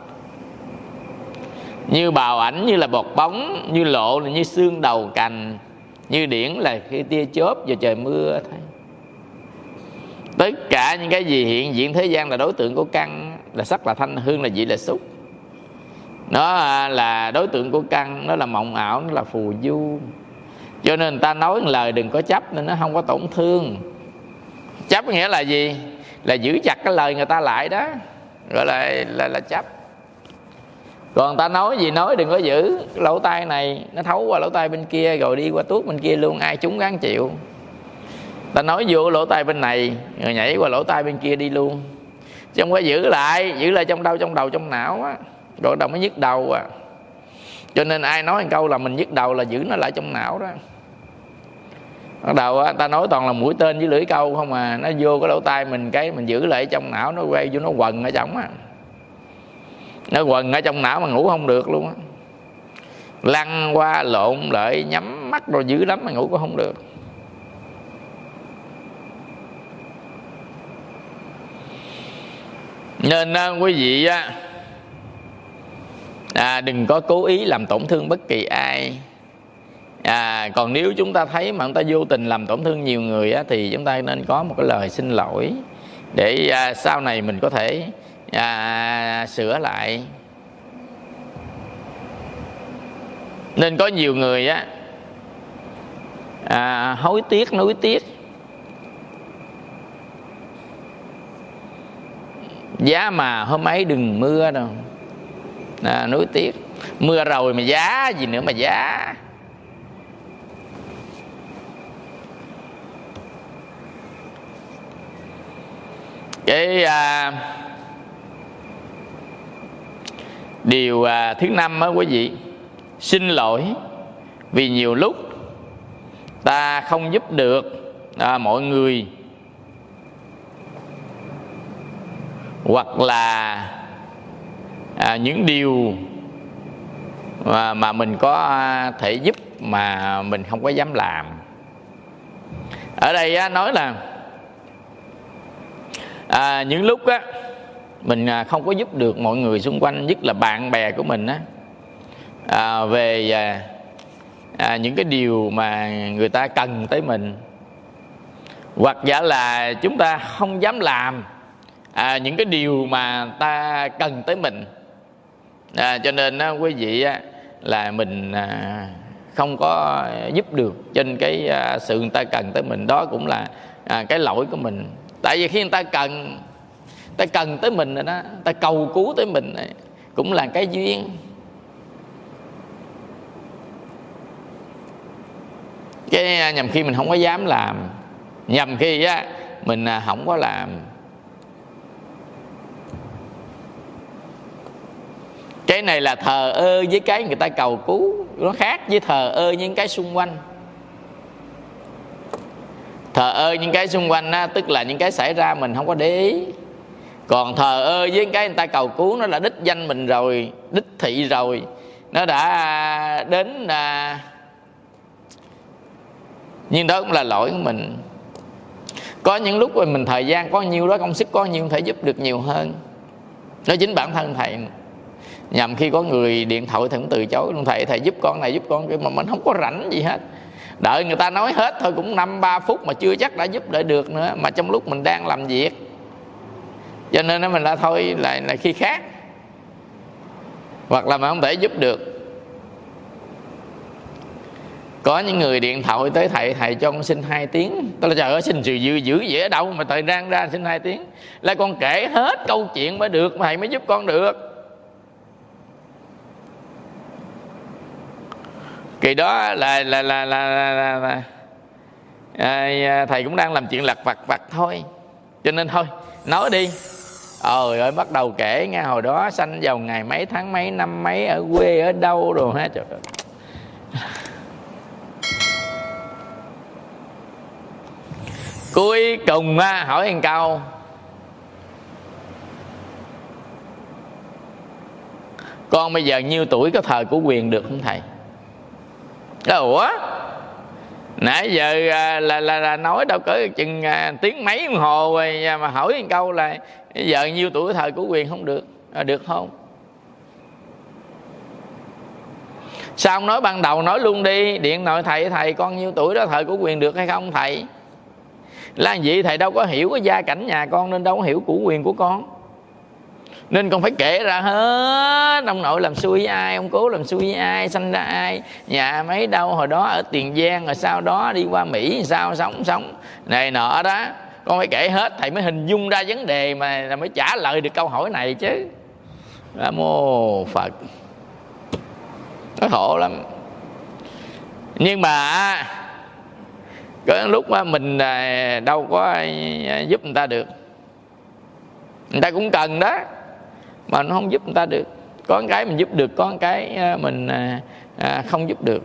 Như bào ảnh, như là bọt bóng. Như lộ là như xương đầu cành. Như điển là khi tia chớp vào trời mưa thôi. Tất cả những cái gì hiện diện thế gian là đối tượng của căn, là sắc, là thanh, là hương, là vị, là xúc. Nó là đối tượng của căn, nó là mộng ảo, nó là phù du. Cho nên người ta nói một lời đừng có chấp, nên nó không có tổn thương. Chấp nghĩa là gì? Là giữ chặt cái lời người ta lại đó, gọi là là, là chấp. Còn người ta nói gì nói đừng có giữ. Cái lỗ tai này nó thấu qua lỗ tai bên kia, rồi đi qua tuốt bên kia luôn, ai chúng gắng chịu. Ta nói vô lỗ tai bên này, rồi nhảy qua lỗ tai bên kia đi luôn. Chứ không có giữ lại. Giữ lại trong đâu, trong đầu, trong não á, rồi đâu mới nhức đầu à. Cho nên ai nói một câu là mình nhức đầu là giữ nó lại trong não đó. Bắt đầu á, ta nói toàn là mũi tên với lưỡi câu không à. Nó vô cái lỗ tai mình, cái mình giữ lại trong não, nó quay vô nó quần ở trong á. Nó quần ở trong não mà ngủ không được luôn á. Lăn qua lộn lại, nhắm mắt rồi dữ lắm mà ngủ cũng không được. Nên à, quý vị á, à, đừng có cố ý làm tổn thương bất kỳ ai. À, còn nếu chúng ta thấy mà chúng ta vô tình làm tổn thương nhiều người á, thì chúng ta nên có một cái lời xin lỗi để à, sau này mình có thể à, sửa lại. Nên có nhiều người á, à, hối tiếc, nuối tiếc. Giá mà hôm ấy đừng mưa đâu, à, nuối tiếc. Mưa rồi mà giá gì nữa mà giá. Cái à, điều à, thứ năm á quý vị, xin lỗi vì nhiều lúc ta không giúp được à, mọi người, hoặc là à, những điều mà, mà mình có thể giúp mà mình không có dám làm. Ở đây á, nói là à, những lúc á mình không có giúp được mọi người xung quanh, nhất là bạn bè của mình á, à, về à, à, những cái điều mà người ta cần tới mình, hoặc giả là chúng ta không dám làm à, những cái điều mà ta cần tới mình. À, cho nên á, quý vị á, là mình à, không có giúp được trên cái à, sự người ta cần tới mình. Đó cũng là à, cái lỗi của mình. Tại vì khi người ta cần ta cần tới mình rồi đó, ta cầu cứu tới mình này, cũng là cái duyên. Cái nhằm khi mình không có dám làm, nhằm khi á mình không có làm. Cái này là thờ ơ với cái người ta cầu cứu, nó khác với thờ ơ những cái xung quanh. Thờ ơ những cái xung quanh á, tức là những cái xảy ra mình không có để ý. Còn thờ ơ với cái người ta cầu cứu, nó là đích danh mình rồi, đích thị rồi, nó đã đến à... nhưng đó cũng là lỗi của mình. Có những lúc mình thời gian có nhiêu đó, công sức có nhiêu, thể giúp được nhiều hơn. Đó chính bản thân thầy. Nhằm khi có người điện thoại thì cũng từ chối luôn: thầy thầy giúp con này giúp con kia, mà mình không có rảnh gì hết. Đợi người ta nói hết thôi cũng năm ba phút mà chưa chắc đã giúp đỡ được nữa, mà trong lúc mình đang làm việc. Cho nên mình là thôi lại là khi khác, hoặc là mình không thể giúp được. Có những người điện thoại tới thầy: thầy cho con xin hai tiếng. Tôi là trời ơi, xin sự dữ dữ vậy ở đâu mà thời gian ra xin hai tiếng. Là con kể hết câu chuyện mới được, mà thầy mới giúp con được. Kỳ đó là là là là, là, là, là à, thầy cũng đang làm chuyện lặt vặt vặt thôi, cho nên thôi nói đi. Ôi ơi, bắt đầu kể nghe hồi đó sanh vào ngày mấy, tháng mấy, năm mấy, ở quê ở đâu rồi ha. Trời ơi, cuối cùng á, hỏi một câu: con bây giờ nhiêu tuổi, có thờ của quyền được không thầy? Ủa, nãy giờ là, là, là, là nói đâu cỡ chừng à, tiếng mấy đồng hồ rồi, mà hỏi một câu là giờ nhiêu tuổi thờ của quyền không được? À, được không? Sao không nói ban đầu, nói luôn đi, điện thoại thầy: thầy con nhiêu tuổi đó, thờ của quyền được hay không thầy? Là vậy thầy đâu có hiểu cái gia cảnh nhà con, nên đâu có hiểu của quyền của con, nên con phải kể ra hết. Ông nội làm xui với ai, ông cố làm xui với ai, sanh ra ai, nhà mấy đâu, hồi đó ở Tiền Giang, rồi sau đó đi qua Mỹ sao sống sống này nọ đó. Con phải kể hết, thầy mới hình dung ra vấn đề mà mới trả lời được câu hỏi này chứ. Nam mô Phật. Nó khổ lắm. Nhưng mà có lúc mà mình đâu có giúp người ta được. Người ta cũng cần đó, mà nó không giúp người ta được. Có cái mình giúp được, có cái mình à, không giúp được.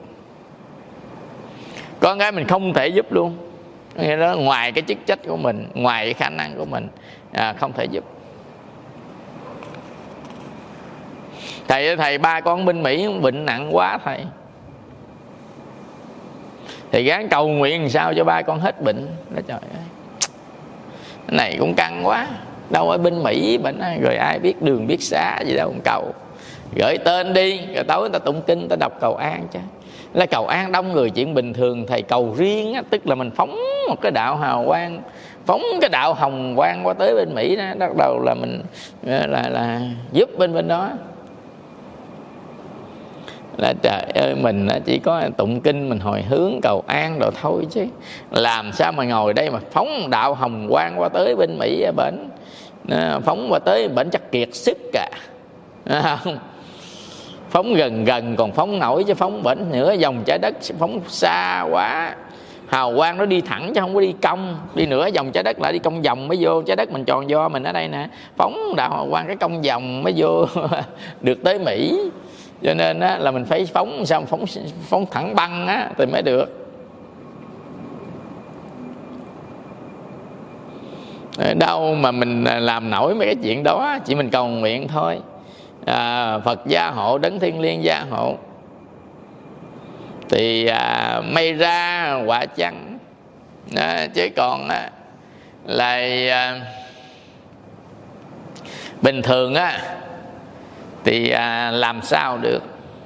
Có cái mình không thể giúp luôn. Nghĩa đó, ngoài cái chức trách của mình, ngoài cái khả năng của mình, à, không thể giúp. Thầy thầy ba con bên Mỹ bệnh nặng quá thầy, thì gắng cầu nguyện làm sao cho ba con hết bệnh. Đó, trời ơi, cái này cũng căng quá. Đâu ở bên Mỹ bệnh rồi ai biết đường biết xá gì đâu, cầu gửi tên đi, rồi tối người ta tụng kinh, người ta đọc cầu an chứ. Là cầu an đông người chuyện bình thường. Thầy cầu riêng á, tức là mình phóng một cái đạo hào quang, phóng cái đạo hồng quang qua tới bên Mỹ đó, bắt đầu là mình là, là, là giúp bên bên đó. Là trời ơi, mình chỉ có tụng kinh, mình hồi hướng cầu an rồi thôi, chứ làm sao mà ngồi đây mà phóng đạo hồng quang qua tới bên Mỹ ở bển, phóng qua tới bển chắc kiệt sức cả, không? Phóng gần gần còn phóng nổi, chứ phóng bển nửa vòng trái đất phóng xa quá. Hào quang nó đi thẳng chứ không có đi cong, đi nửa vòng trái đất lại đi cong vòng mới vô trái đất mình tròn do mình ở đây nè. Phóng đạo hào quang cái cong vòng mới vô được tới Mỹ. Cho nên á, là mình phải phóng sao phóng phóng thẳng băng á thì mới được. Đâu mà mình làm nổi mấy cái chuyện đó, chỉ mình cầu nguyện thôi. À, Phật gia hộ, đấng thiên liêng gia hộ, thì à, may ra quả chăng. À, chứ còn á, là à, bình thường á thì à, làm sao được.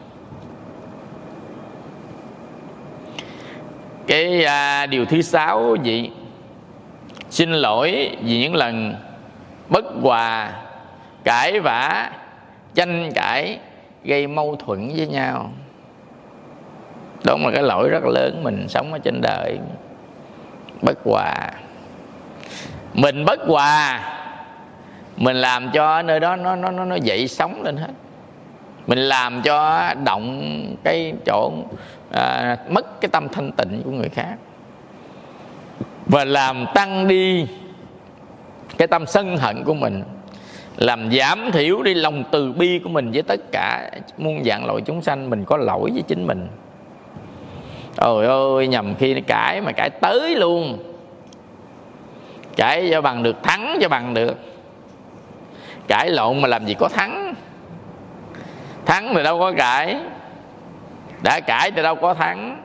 Cái à, điều thứ sáu gì? Xin lỗi vì những lần bất hòa, cãi vã, tranh cãi, gây mâu thuẫn với nhau. Đó là cái lỗi rất lớn mình sống ở trên đời. Bất hòa. Mình bất hòa, mình làm cho nơi đó nó nó nó nó dậy sóng lên hết. Mình làm cho động cái chỗ à, mất cái tâm thanh tịnh của người khác, và làm tăng đi cái tâm sân hận của mình, làm giảm thiểu đi lòng từ bi của mình với tất cả muôn vạn loại chúng sanh. Mình có lỗi với chính mình. Ôi ơi, nhầm khi cãi mà cãi tới luôn. Cãi cho bằng được, thắng cho bằng được. Cãi lộn mà làm gì có thắng. Thắng thì đâu có cãi, đã cãi thì đâu có thắng.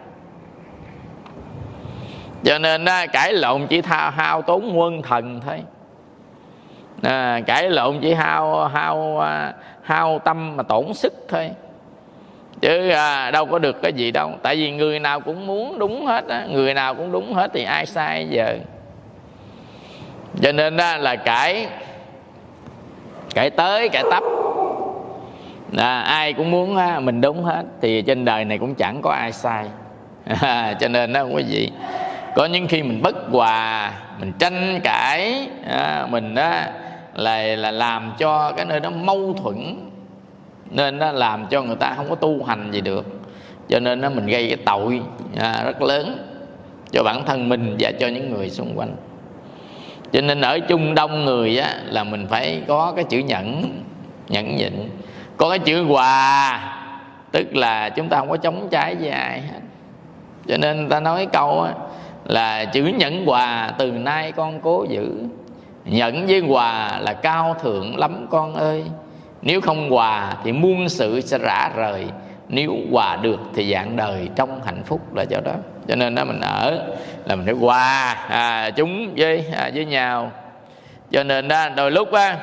Cho nên đó, cãi lộn chỉ thao hao tốn quân thần thôi. À, cãi lộn chỉ hao hao hao tâm mà tổn sức thôi, chứ à, đâu có được cái gì đâu. Tại vì người nào cũng muốn đúng hết á, người nào cũng đúng hết thì ai sai giờ. Cho nên đó là cãi cãi tới cãi tấp, à, ai cũng muốn á, mình đúng hết, thì trên đời này cũng chẳng có ai sai. À, cho nên đó quý vị, có những khi mình bất hòa, mình tranh cãi, à, mình đó là là làm cho cái nơi đó mâu thuẫn, nên nó làm cho người ta không có tu hành gì được. Cho nên nó mình gây cái tội à, rất lớn cho bản thân mình và cho những người xung quanh. Cho nên ở chung đông người á, là mình phải có cái chữ nhẫn, nhẫn nhịn. Có cái chữ hòa, tức là chúng ta không có chống trái với ai hết. Cho nên ta nói câu á, là chữ nhẫn hòa từ nay con cố giữ. Nhẫn với hòa là cao thượng lắm con ơi. Nếu không hòa thì muôn sự sẽ rã rời. Nếu hòa được thì dạng đời trong hạnh phúc là chỗ đó. Cho nên đó mình ở là mình phải hòa à, chúng với à, với nhau. Cho nên đó đôi lúc á,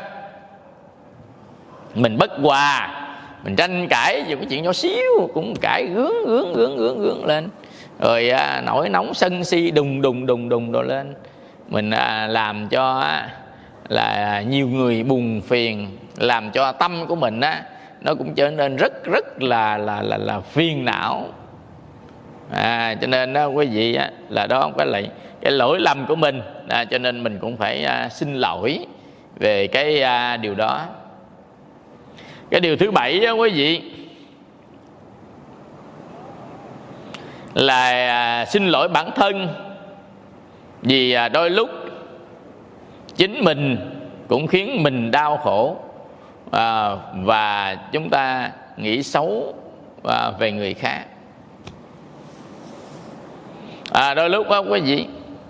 mình bất hòa, mình tranh cãi về cái chuyện nhỏ xíu cũng cãi gướng gướng gướng gướng gướng lên, rồi à, nổi nóng sân si đùng đùng đùng đùng đồ lên. Mình à, làm cho à, là nhiều người buồn phiền, làm cho tâm của mình á nó cũng trở nên rất rất là là là, là phiền não. À, cho nên đó quý vị á, là đó cái lại cái lỗi lầm của mình. À, cho nên mình cũng phải à, xin lỗi về cái à, điều đó. Cái điều thứ bảy đó quý vị là à, xin lỗi bản thân, vì à, đôi lúc chính mình cũng khiến mình đau khổ, à, và chúng ta nghĩ xấu à, về người khác. À, đôi lúc đó quý vị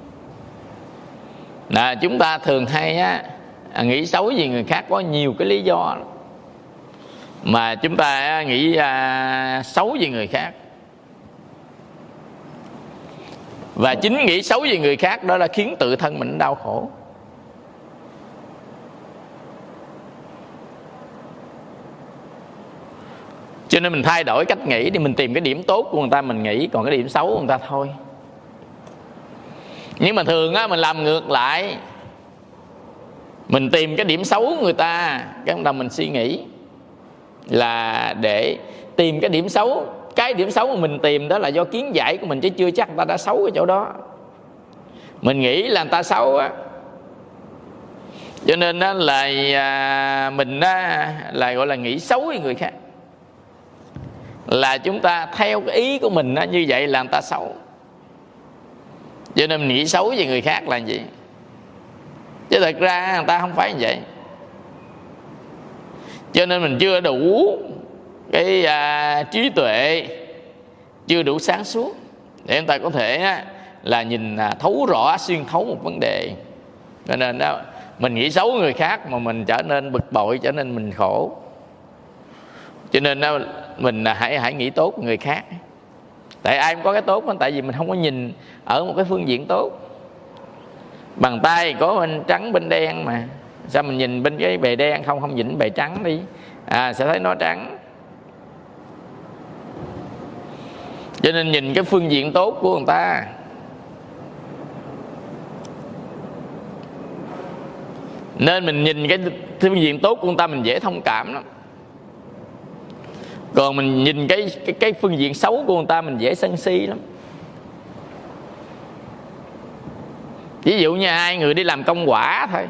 là chúng ta thường hay á, nghĩ xấu về người khác có nhiều cái lý do mà chúng ta nghĩ à, xấu về người khác. Và chính nghĩ xấu về người khác đó là khiến tự thân mình đau khổ. Cho nên mình thay đổi cách nghĩ đi, mình tìm cái điểm tốt của người ta mình nghĩ, còn cái điểm xấu của người ta thôi. Nhưng mà thường á, mình làm ngược lại, mình tìm cái điểm xấu của người ta, cái bắt đầu mình suy nghĩ là để tìm cái điểm xấu. Cái điểm xấu mà mình tìm đó là do kiến giải của mình, chứ chưa chắc người ta đã xấu ở chỗ đó. Mình nghĩ là người ta xấu á, cho nên đó là à, mình á, là gọi là nghĩ xấu với người khác, là chúng ta theo cái ý của mình á, như vậy là người ta xấu. Cho nên mình nghĩ xấu về người khác là gì, chứ thật ra người ta không phải như vậy. Cho nên mình chưa đủ cái à, trí tuệ, chưa đủ sáng suốt để chúng ta có thể á, là nhìn à, thấu rõ, xuyên thấu một vấn đề. Cho nên đó, mình nghĩ xấu người khác mà mình trở nên bực bội, trở nên mình khổ. Cho nên đó, mình hãy hãy nghĩ tốt người khác. Tại ai cũng có cái tốt đó, tại vì mình không có nhìn ở một cái phương diện tốt. Bàn tay có bên trắng bên đen mà, sao mình nhìn bên cái bề đen không không nhìn bề trắng đi, à, sẽ thấy nó trắng. Cho nên nhìn cái phương diện tốt của người ta. Nên mình nhìn cái phương diện tốt của người ta mình dễ thông cảm lắm. Còn mình nhìn cái cái, cái phương diện xấu của người ta mình dễ sân si lắm. Ví dụ như hai người đi làm công quả thôi,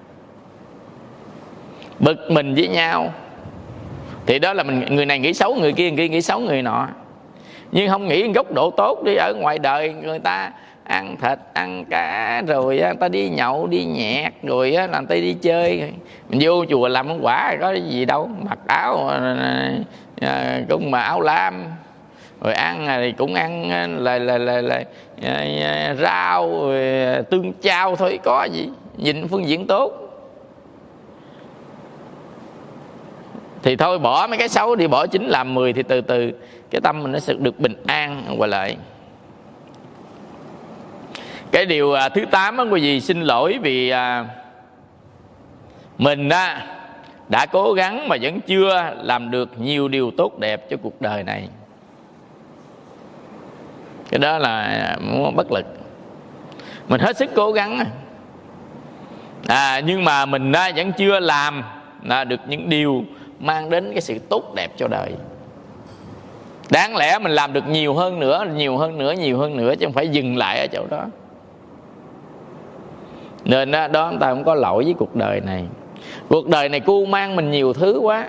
bực mình với nhau, thì đó là mình, người này nghĩ xấu người kia, người kia nghĩ xấu người nọ. Nhưng không nghĩ góc độ tốt đi. Ở ngoài đời người ta ăn thịt, ăn cá, rồi người ta đi nhậu, đi nhẹt, rồi là người ta đi chơi. Mình vô chùa làm công quả có gì đâu, mặc áo cũng mà áo lam, rồi ăn thì cũng ăn là là là, là, là rau rồi tương chao thôi, có gì. Nhìn phương diện tốt thì thôi bỏ mấy cái xấu đi, bỏ chín làm mười, thì từ từ cái tâm mình nó sẽ được bình an quay lại. Cái điều à, thứ tám á, quý vị xin lỗi vì à, mình á, đã cố gắng mà vẫn chưa làm được nhiều điều tốt đẹp cho cuộc đời này. Cái đó là bất lực. Mình hết sức cố gắng à, nhưng mà mình á, vẫn chưa làm là được những điều mang đến cái sự tốt đẹp cho đời. Đáng lẽ mình làm được nhiều hơn nữa, nhiều hơn nữa, nhiều hơn nữa, chứ không phải dừng lại ở chỗ đó. Nên đó, đó chúng ta không có lỗi với cuộc đời này. Cuộc đời này cu mang mình nhiều thứ quá.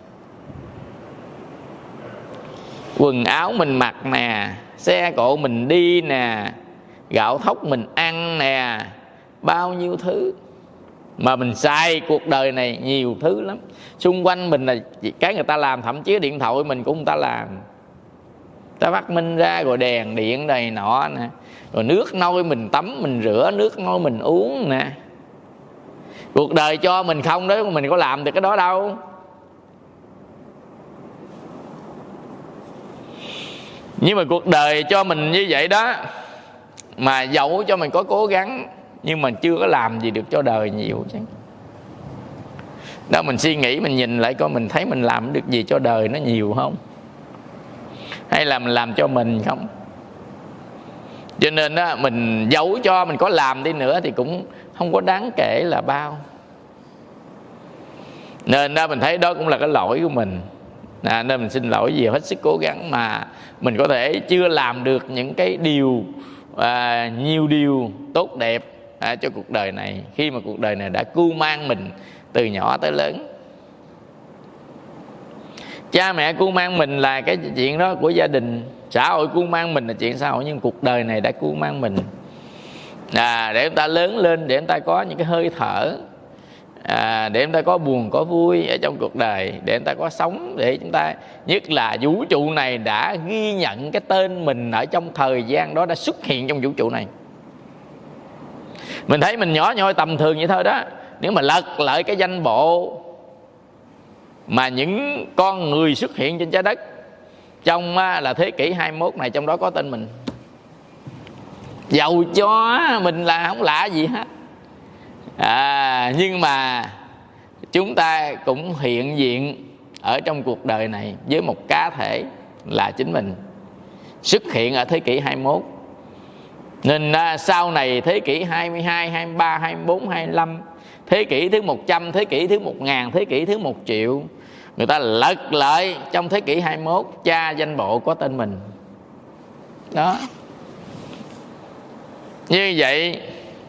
Quần áo mình mặc nè, xe cộ mình đi nè, gạo thóc mình ăn nè, bao nhiêu thứ. Mà mình xài cuộc đời này nhiều thứ lắm. Xung quanh mình là cái người ta làm, thậm chí điện thoại mình cũng người ta làm. Ta phát minh ra rồi đèn điện này nọ nè, rồi nước nôi mình tắm, mình rửa, nước nôi mình uống nè. Cuộc đời cho mình không đó, mình có làm được cái đó đâu. Nhưng mà cuộc đời cho mình như vậy đó, mà dẫu cho mình có cố gắng nhưng mà chưa có làm gì được cho đời nhiều chứ. Đó, mình suy nghĩ, mình nhìn lại coi mình thấy mình làm được gì cho đời nó nhiều không, hay là mình làm cho mình không. Cho nên đó, mình dẫu cho mình có làm đi nữa thì cũng không có đáng kể là bao. Nên đó, mình thấy đó cũng là cái lỗi của mình à, nên mình xin lỗi vì hết sức cố gắng mà mình có thể chưa làm được những cái điều à, nhiều điều tốt đẹp à, cho cuộc đời này, khi mà cuộc đời này đã cưu mang mình từ nhỏ tới lớn. Cha mẹ cưu mang mình là cái chuyện đó của gia đình, xã hội cưu mang mình là chuyện xã hội, nhưng cuộc đời này đã cưu mang mình à, để chúng ta lớn lên, để chúng ta có những cái hơi thở à, để chúng ta có buồn có vui ở trong cuộc đời, để chúng ta có sống, để chúng ta, nhất là vũ trụ này đã ghi nhận cái tên mình ở trong thời gian đó, đã xuất hiện trong vũ trụ này. Mình thấy mình nhỏ nhoi tầm thường vậy thôi đó, nếu mà lật lại cái danh bộ mà những con người xuất hiện trên trái đất trong là thế kỷ hai mươi mốt này, trong đó có tên mình. Dầu cho mình là không lạ gì hết à, nhưng mà chúng ta cũng hiện diện ở trong cuộc đời này với một cá thể là chính mình, xuất hiện ở thế kỷ hai mươi mốt. Nên à, sau này thế kỷ hai mươi hai, hai mươi ba, hai mươi bốn, hai mươi lăm, thế kỷ thứ một trăm, thế kỷ thứ một ngàn, thế kỷ thứ một triệu, người ta lật lại trong thế kỷ hai mươi mốt, cha danh bộ có tên mình. Đó. Như vậy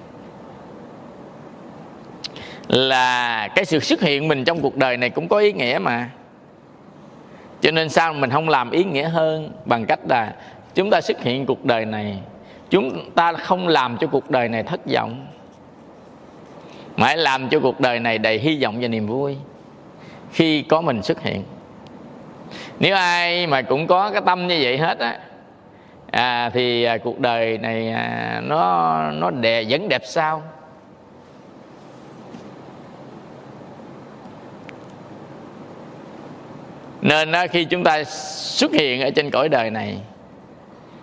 là cái sự xuất hiện mình trong cuộc đời này cũng có ý nghĩa mà. Cho nên sao mình không làm ý nghĩa hơn bằng cách là chúng ta xuất hiện cuộc đời này, chúng ta không làm cho cuộc đời này thất vọng, mà hãy làm cho cuộc đời này đầy hy vọng và niềm vui khi có mình xuất hiện. Nếu ai mà cũng có cái tâm như vậy hết á à, thì à, cuộc đời này à, nó nó đẹp, vẫn đẹp sao. Nên á, khi chúng ta xuất hiện ở trên cõi đời này,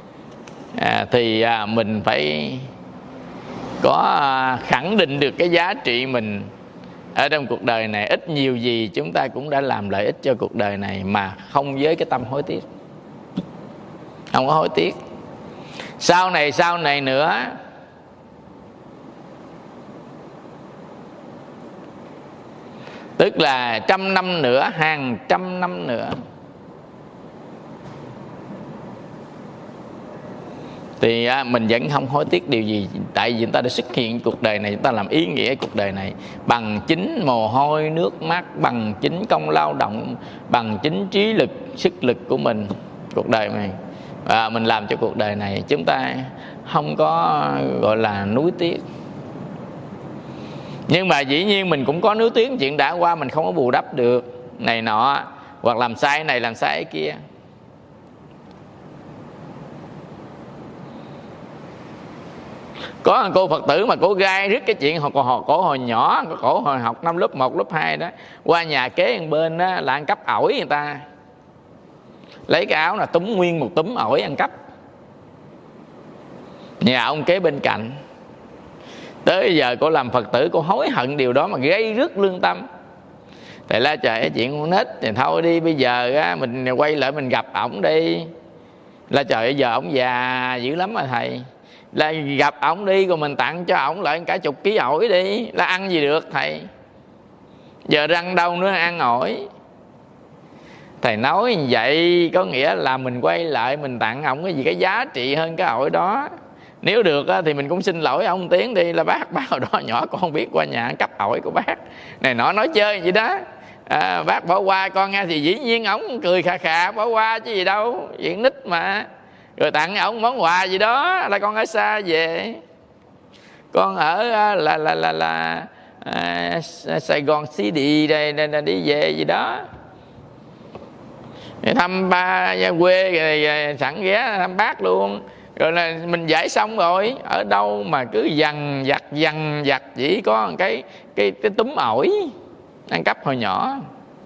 à, thì à, mình phải có à, khẳng định được cái giá trị mình ở trong cuộc đời này. Ít nhiều gì chúng ta cũng đã làm lợi ích cho cuộc đời này, mà không với cái tâm hối tiếc, không có hối tiếc. Sau này sau này nữa, tức là trăm năm nữa, hàng trăm năm nữa, thì mình vẫn không hối tiếc điều gì. Tại vì chúng ta đã xuất hiện cuộc đời này, chúng ta làm ý nghĩa cuộc đời này bằng chính mồ hôi nước mắt, bằng chính công lao động, bằng chính trí lực, sức lực của mình. Cuộc đời này và mình làm cho cuộc đời này, chúng ta không có gọi là nuối tiếc. Nhưng mà dĩ nhiên mình cũng có nuối tiếc chuyện đã qua, mình không có bù đắp được này nọ, hoặc làm sai này làm sai kia. Có một cô Phật tử mà cô gai rứt cái chuyện hồi, hồi, cổ hồi nhỏ, cổ hồi học năm lớp một, lớp hai đó, qua nhà kế một bên đó là ăn cắp ổi người ta, lấy cái áo là túm nguyên một túm ổi ăn cắp. Nhà ông kế bên cạnh, tới giờ cô làm Phật tử, cô hối hận điều đó mà gây rứt lương tâm. Thầy la trời, cái chuyện con nít thì thôi đi, bây giờ á, mình quay lại mình gặp ổng đi. La trời, bây giờ ổng già dữ lắm rồi thầy, là gặp ổng đi rồi mình tặng cho ổng lại cả chục ký ổi đi, là ăn gì được thầy, giờ răng đâu nữa ăn ổi. Thầy nói như vậy có nghĩa là mình quay lại mình tặng ổng cái gì cái giá trị hơn cái ổi đó. Nếu được thì mình cũng xin lỗi ông tiếng đi, là bác bác hồi đó nhỏ con không biết qua nhà ăn cắp ổi của bác này nọ, nói chơi vậy đó. À, bác bỏ qua con nghe, thì dĩ nhiên ổng cười khà khà bỏ qua chứ gì đâu, chuyện nít mà. Rồi tặng ổng món quà gì đó, là con ở xa về, con ở là là là là à, Sài Gòn City đây, đây, đây đi về gì đó, thăm ba quê rồi sẵn ghé thăm bác luôn. Rồi là mình giải xong rồi, ở đâu mà cứ dằn vặt dằn vặt, chỉ có một cái cái cái túm ổi ăn cắp hồi nhỏ.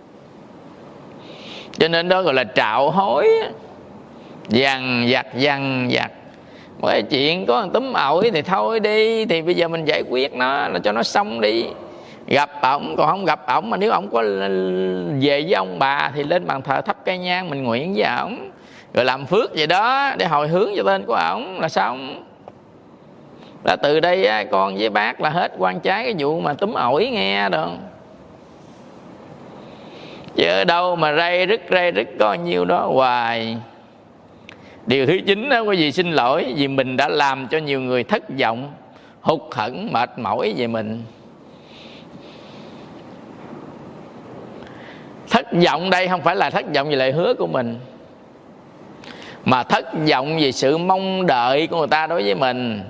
Cho nên đó gọi là trạo hối, dằn vặt dằn vặt. Bởi chuyện có một túm ổi thì thôi đi, thì bây giờ mình giải quyết nó là cho nó xong đi. Gặp ổng, còn không gặp ổng, mà nếu ổng có về với ông bà thì lên bàn thờ thắp cây nhang mình nguyện với ổng, rồi làm phước vậy đó để hồi hướng cho tên của ổng là xong. Là từ đây con với bác là hết quan trái cái vụ mà túm ổi nghe được. Chứ ở đâu mà ray rứt ray rứt có nhiêu đó hoài. Điều thứ chín đó, quý vị xin lỗi vì mình đã làm cho nhiều người thất vọng, hụt hẫng, mệt mỏi về mình. Thất vọng đây không phải là thất vọng về lời hứa của mình, mà thất vọng vì sự mong đợi của người ta đối với mình.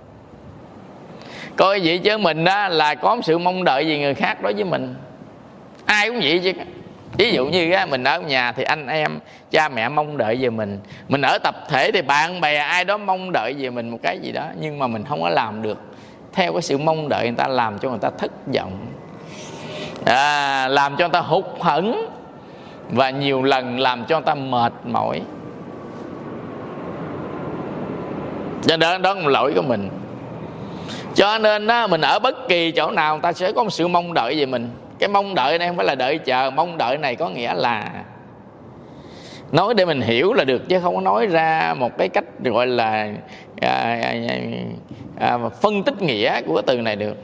Coi vậy chứ mình đó là có sự mong đợi về người khác đối với mình. Ai cũng vậy chứ. Ví dụ như mình ở nhà thì anh em, cha mẹ mong đợi về mình. Mình ở tập thể thì bạn bè ai đó mong đợi về mình một cái gì đó, nhưng mà mình không có làm được theo cái sự mong đợi người ta, làm cho người ta thất vọng, à, làm cho người ta hụt hẫng, và nhiều lần làm cho người ta mệt mỏi. Cho nên đó là một lỗi của mình. Cho nên đó, mình ở bất kỳ chỗ nào người ta sẽ có một sự mong đợi về mình. Cái mong đợi này không phải là đợi chờ. Mong đợi này có nghĩa là nói để mình hiểu là được, chứ không có nói ra một cái cách gọi là à, à, à, phân tích nghĩa của cái từ này được.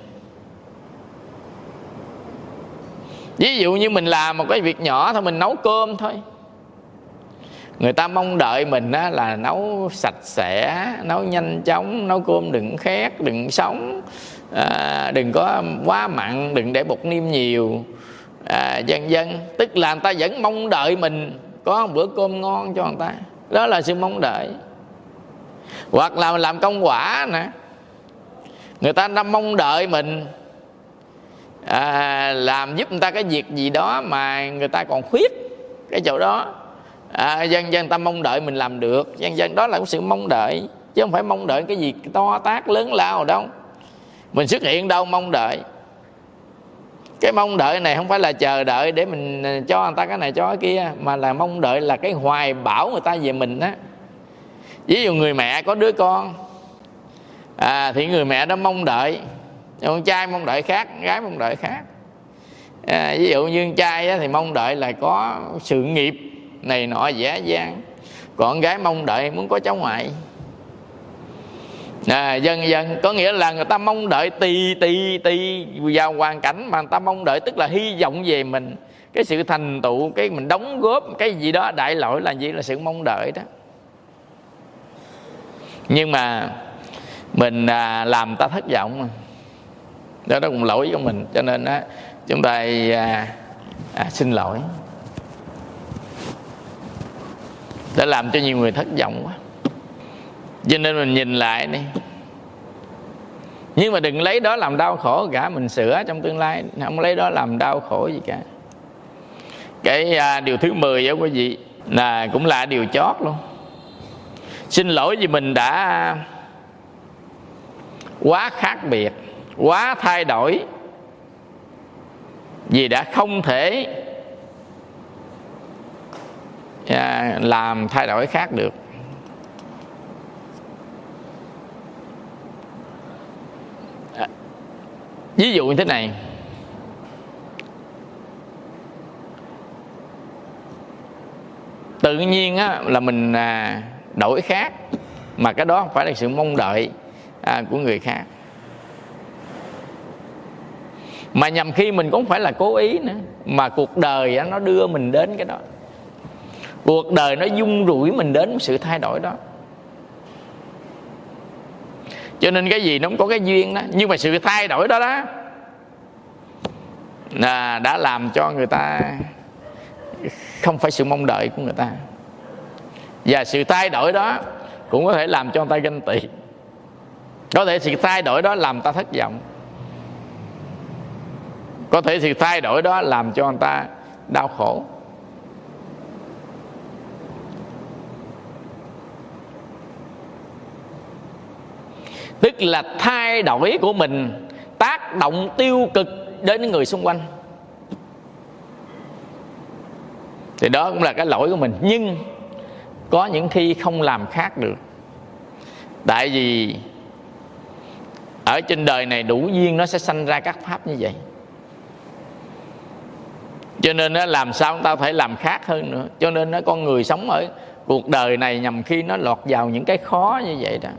Ví dụ như mình làm một cái việc nhỏ thôi, mình nấu cơm thôi, người ta mong đợi mình á, là nấu sạch sẽ, nấu nhanh chóng, nấu cơm đừng khét, đừng sống, à, đừng có quá mặn, đừng để bột niêm nhiều, à, vân vân. Tức là người ta vẫn mong đợi mình có một bữa cơm ngon cho người ta. Đó là sự mong đợi. Hoặc là mình làm công quả nè, người ta đang mong đợi mình à, làm giúp người ta cái việc gì đó mà người ta còn khuyết cái chỗ đó, à, dân dân ta mong đợi mình làm được, dân dân đó là một sự mong đợi, chứ không phải mong đợi cái gì to tát lớn lao đâu. Mình xuất hiện đâu mong đợi. Cái mong đợi này không phải là chờ đợi để mình cho người ta cái này cho cái kia, mà là mong đợi là cái hoài bão người ta về mình á. Ví dụ người mẹ có đứa con à, thì người mẹ đó mong đợi, con trai mong đợi khác, con gái mong đợi khác. à, Ví dụ như con trai á, thì mong đợi là có sự nghiệp này nọ dễ dàng, còn con gái mong đợi muốn có cháu ngoại. À, dần dần có nghĩa là người ta mong đợi tùy tùy tùy vào hoàn cảnh mà người ta mong đợi, tức là hy vọng về mình, cái sự thành tựu, cái mình đóng góp cái gì đó. Đại loại là gì? Là sự mong đợi đó. Nhưng mà mình à, làm ta thất vọng mà. Đó, đó cũng lỗi của mình. Cho nên á, chúng ta à, à, xin lỗi đã làm cho nhiều người thất vọng quá. Cho nên mình nhìn lại đi, nhưng mà đừng lấy đó làm đau khổ cả. Mình sửa trong tương lai, không lấy đó làm đau khổ gì cả. Cái à, điều thứ mười đó quý vị, là cũng là điều chót luôn. Xin lỗi vì mình đã quá khác biệt, quá thay đổi, vì đã không thể à, làm thay đổi khác được. à, Ví dụ như thế này, tự nhiên á, là mình à, đổi khác, mà cái đó không phải là sự mong đợi à, của người khác, mà nhằm khi mình cũng không phải là cố ý nữa, mà cuộc đời á, nó đưa mình đến cái đó. Cuộc đời nó dung rủi mình đến sự thay đổi đó. Cho nên cái gì nó cũng có cái duyên đó. Nhưng mà sự thay đổi đó đó là đã làm cho người ta không phải sự mong đợi của người ta. Và sự thay đổi đó cũng có thể làm cho người ta ganh tị. Có thể sự thay đổi đó làm ta thất vọng. Có thể sự thay đổi đó làm cho người ta đau khổ. Tức là thay đổi của mình tác động tiêu cực đến người xung quanh. Thì đó cũng là cái lỗi của mình. Nhưng có những khi không làm khác được. Tại vì ở trên đời này đủ duyên nó sẽ sanh ra các pháp như vậy. Cho nên nó làm sao chúng ta phải làm khác hơn nữa. Cho nên nó con người sống ở cuộc đời này nhằm khi nó lọt vào những cái khó như vậy đó,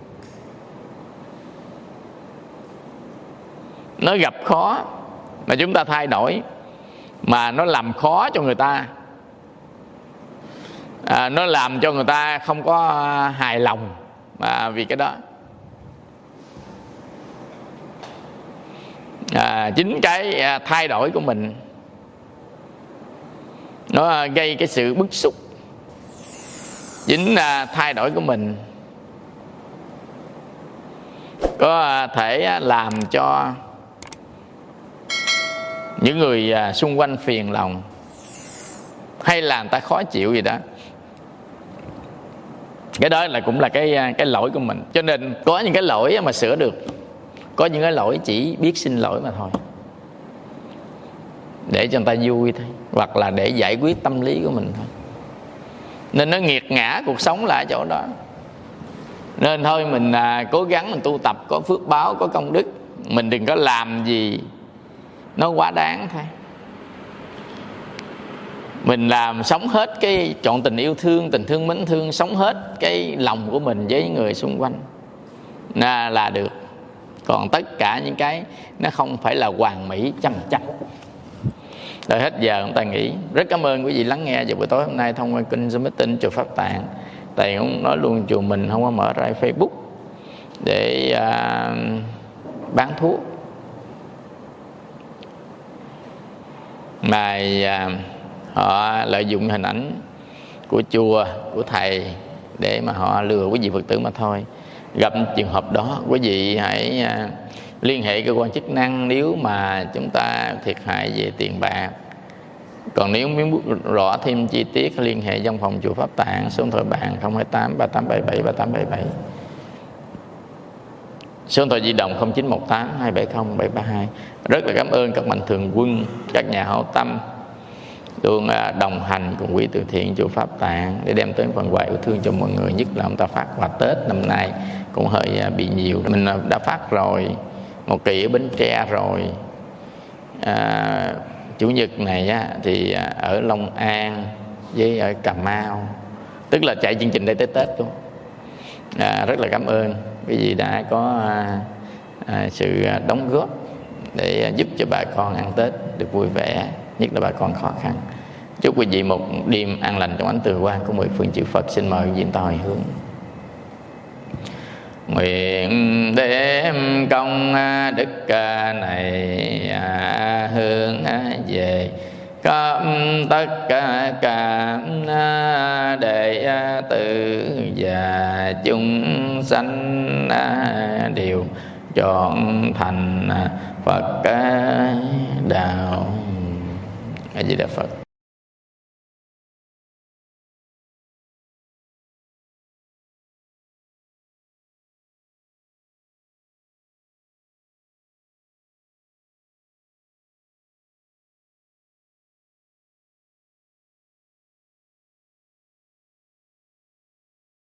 nó gặp khó mà chúng ta thay đổi, mà nó làm khó cho người ta, à, nó làm cho người ta không có hài lòng à, vì cái đó. à, Chính cái thay đổi của mình nó gây cái sự bức xúc. Chính là thay đổi của mình có thể làm cho những người xung quanh phiền lòng, hay là người ta khó chịu gì đó. Cái đó là cũng là cái cái lỗi của mình. Cho nên có những cái lỗi mà sửa được, có những cái lỗi chỉ biết xin lỗi mà thôi, để cho người ta vui thôi, hoặc là để giải quyết tâm lý của mình thôi. Nên nó nghiệt ngã cuộc sống là ở chỗ đó. Nên thôi mình à, cố gắng mình tu tập, có phước báo, có công đức. Mình đừng có làm gì nó quá đáng thôi. Mình làm sống hết cái chọn tình yêu thương, tình thương mến thương, sống hết cái lòng của mình với người xung quanh là, là được. Còn tất cả những cái nó không phải là hoàn mỹ trăm trăm. Rồi hết giờ chúng ta nghỉ. Rất cảm ơn quý vị lắng nghe vào buổi tối hôm nay thông qua kênh Zoom Meeting chùa Pháp Tạng. Thầy cũng nói luôn, chùa mình không có mở ra Facebook để à, bán thuốc, mà à, họ lợi dụng hình ảnh của chùa, của thầy để mà họ lừa quý vị Phật tử mà thôi. Gặp trường hợp đó, quý vị hãy à, liên hệ cơ quan chức năng nếu mà chúng ta thiệt hại về tiền bạc. Còn nếu muốn biết rõ thêm chi tiết, liên hệ văn phòng chùa Pháp Tạng, số điện thoại bàn không hai tám ba tám bảy bảy ba tám bảy bảy, số điện thoại di động không chín một tám hai bảy không bảy ba hai. Rất là cảm ơn các mạnh thường quân, các nhà hảo tâm luôn đồng hành cùng quỹ từ thiện chùa Pháp Tạng để đem tới phần quà yêu thương cho mọi người, nhất là ông ta phát quà Tết năm nay cũng hơi bị nhiều. Mình đã phát rồi một kỳ ở Bến Tre rồi, à, chủ nhật này á, thì ở Long An với ở Cà Mau, tức là chạy chương trình đây tới Tết luôn. À, rất là cảm ơn quý vị đã có à, à, sự đóng góp để giúp cho bà con ăn Tết được vui vẻ, nhất là bà con khó khăn. Chúc quý vị một đêm an lành trong ánh từ quang của mười phương chư Phật. Xin mời quý vị ta hồi hướng. Nguyện đem công đức này hướng về khắp tất cả đệ tử và chúng sanh đều trọn thành Phật đạo. A Di Đà Phật.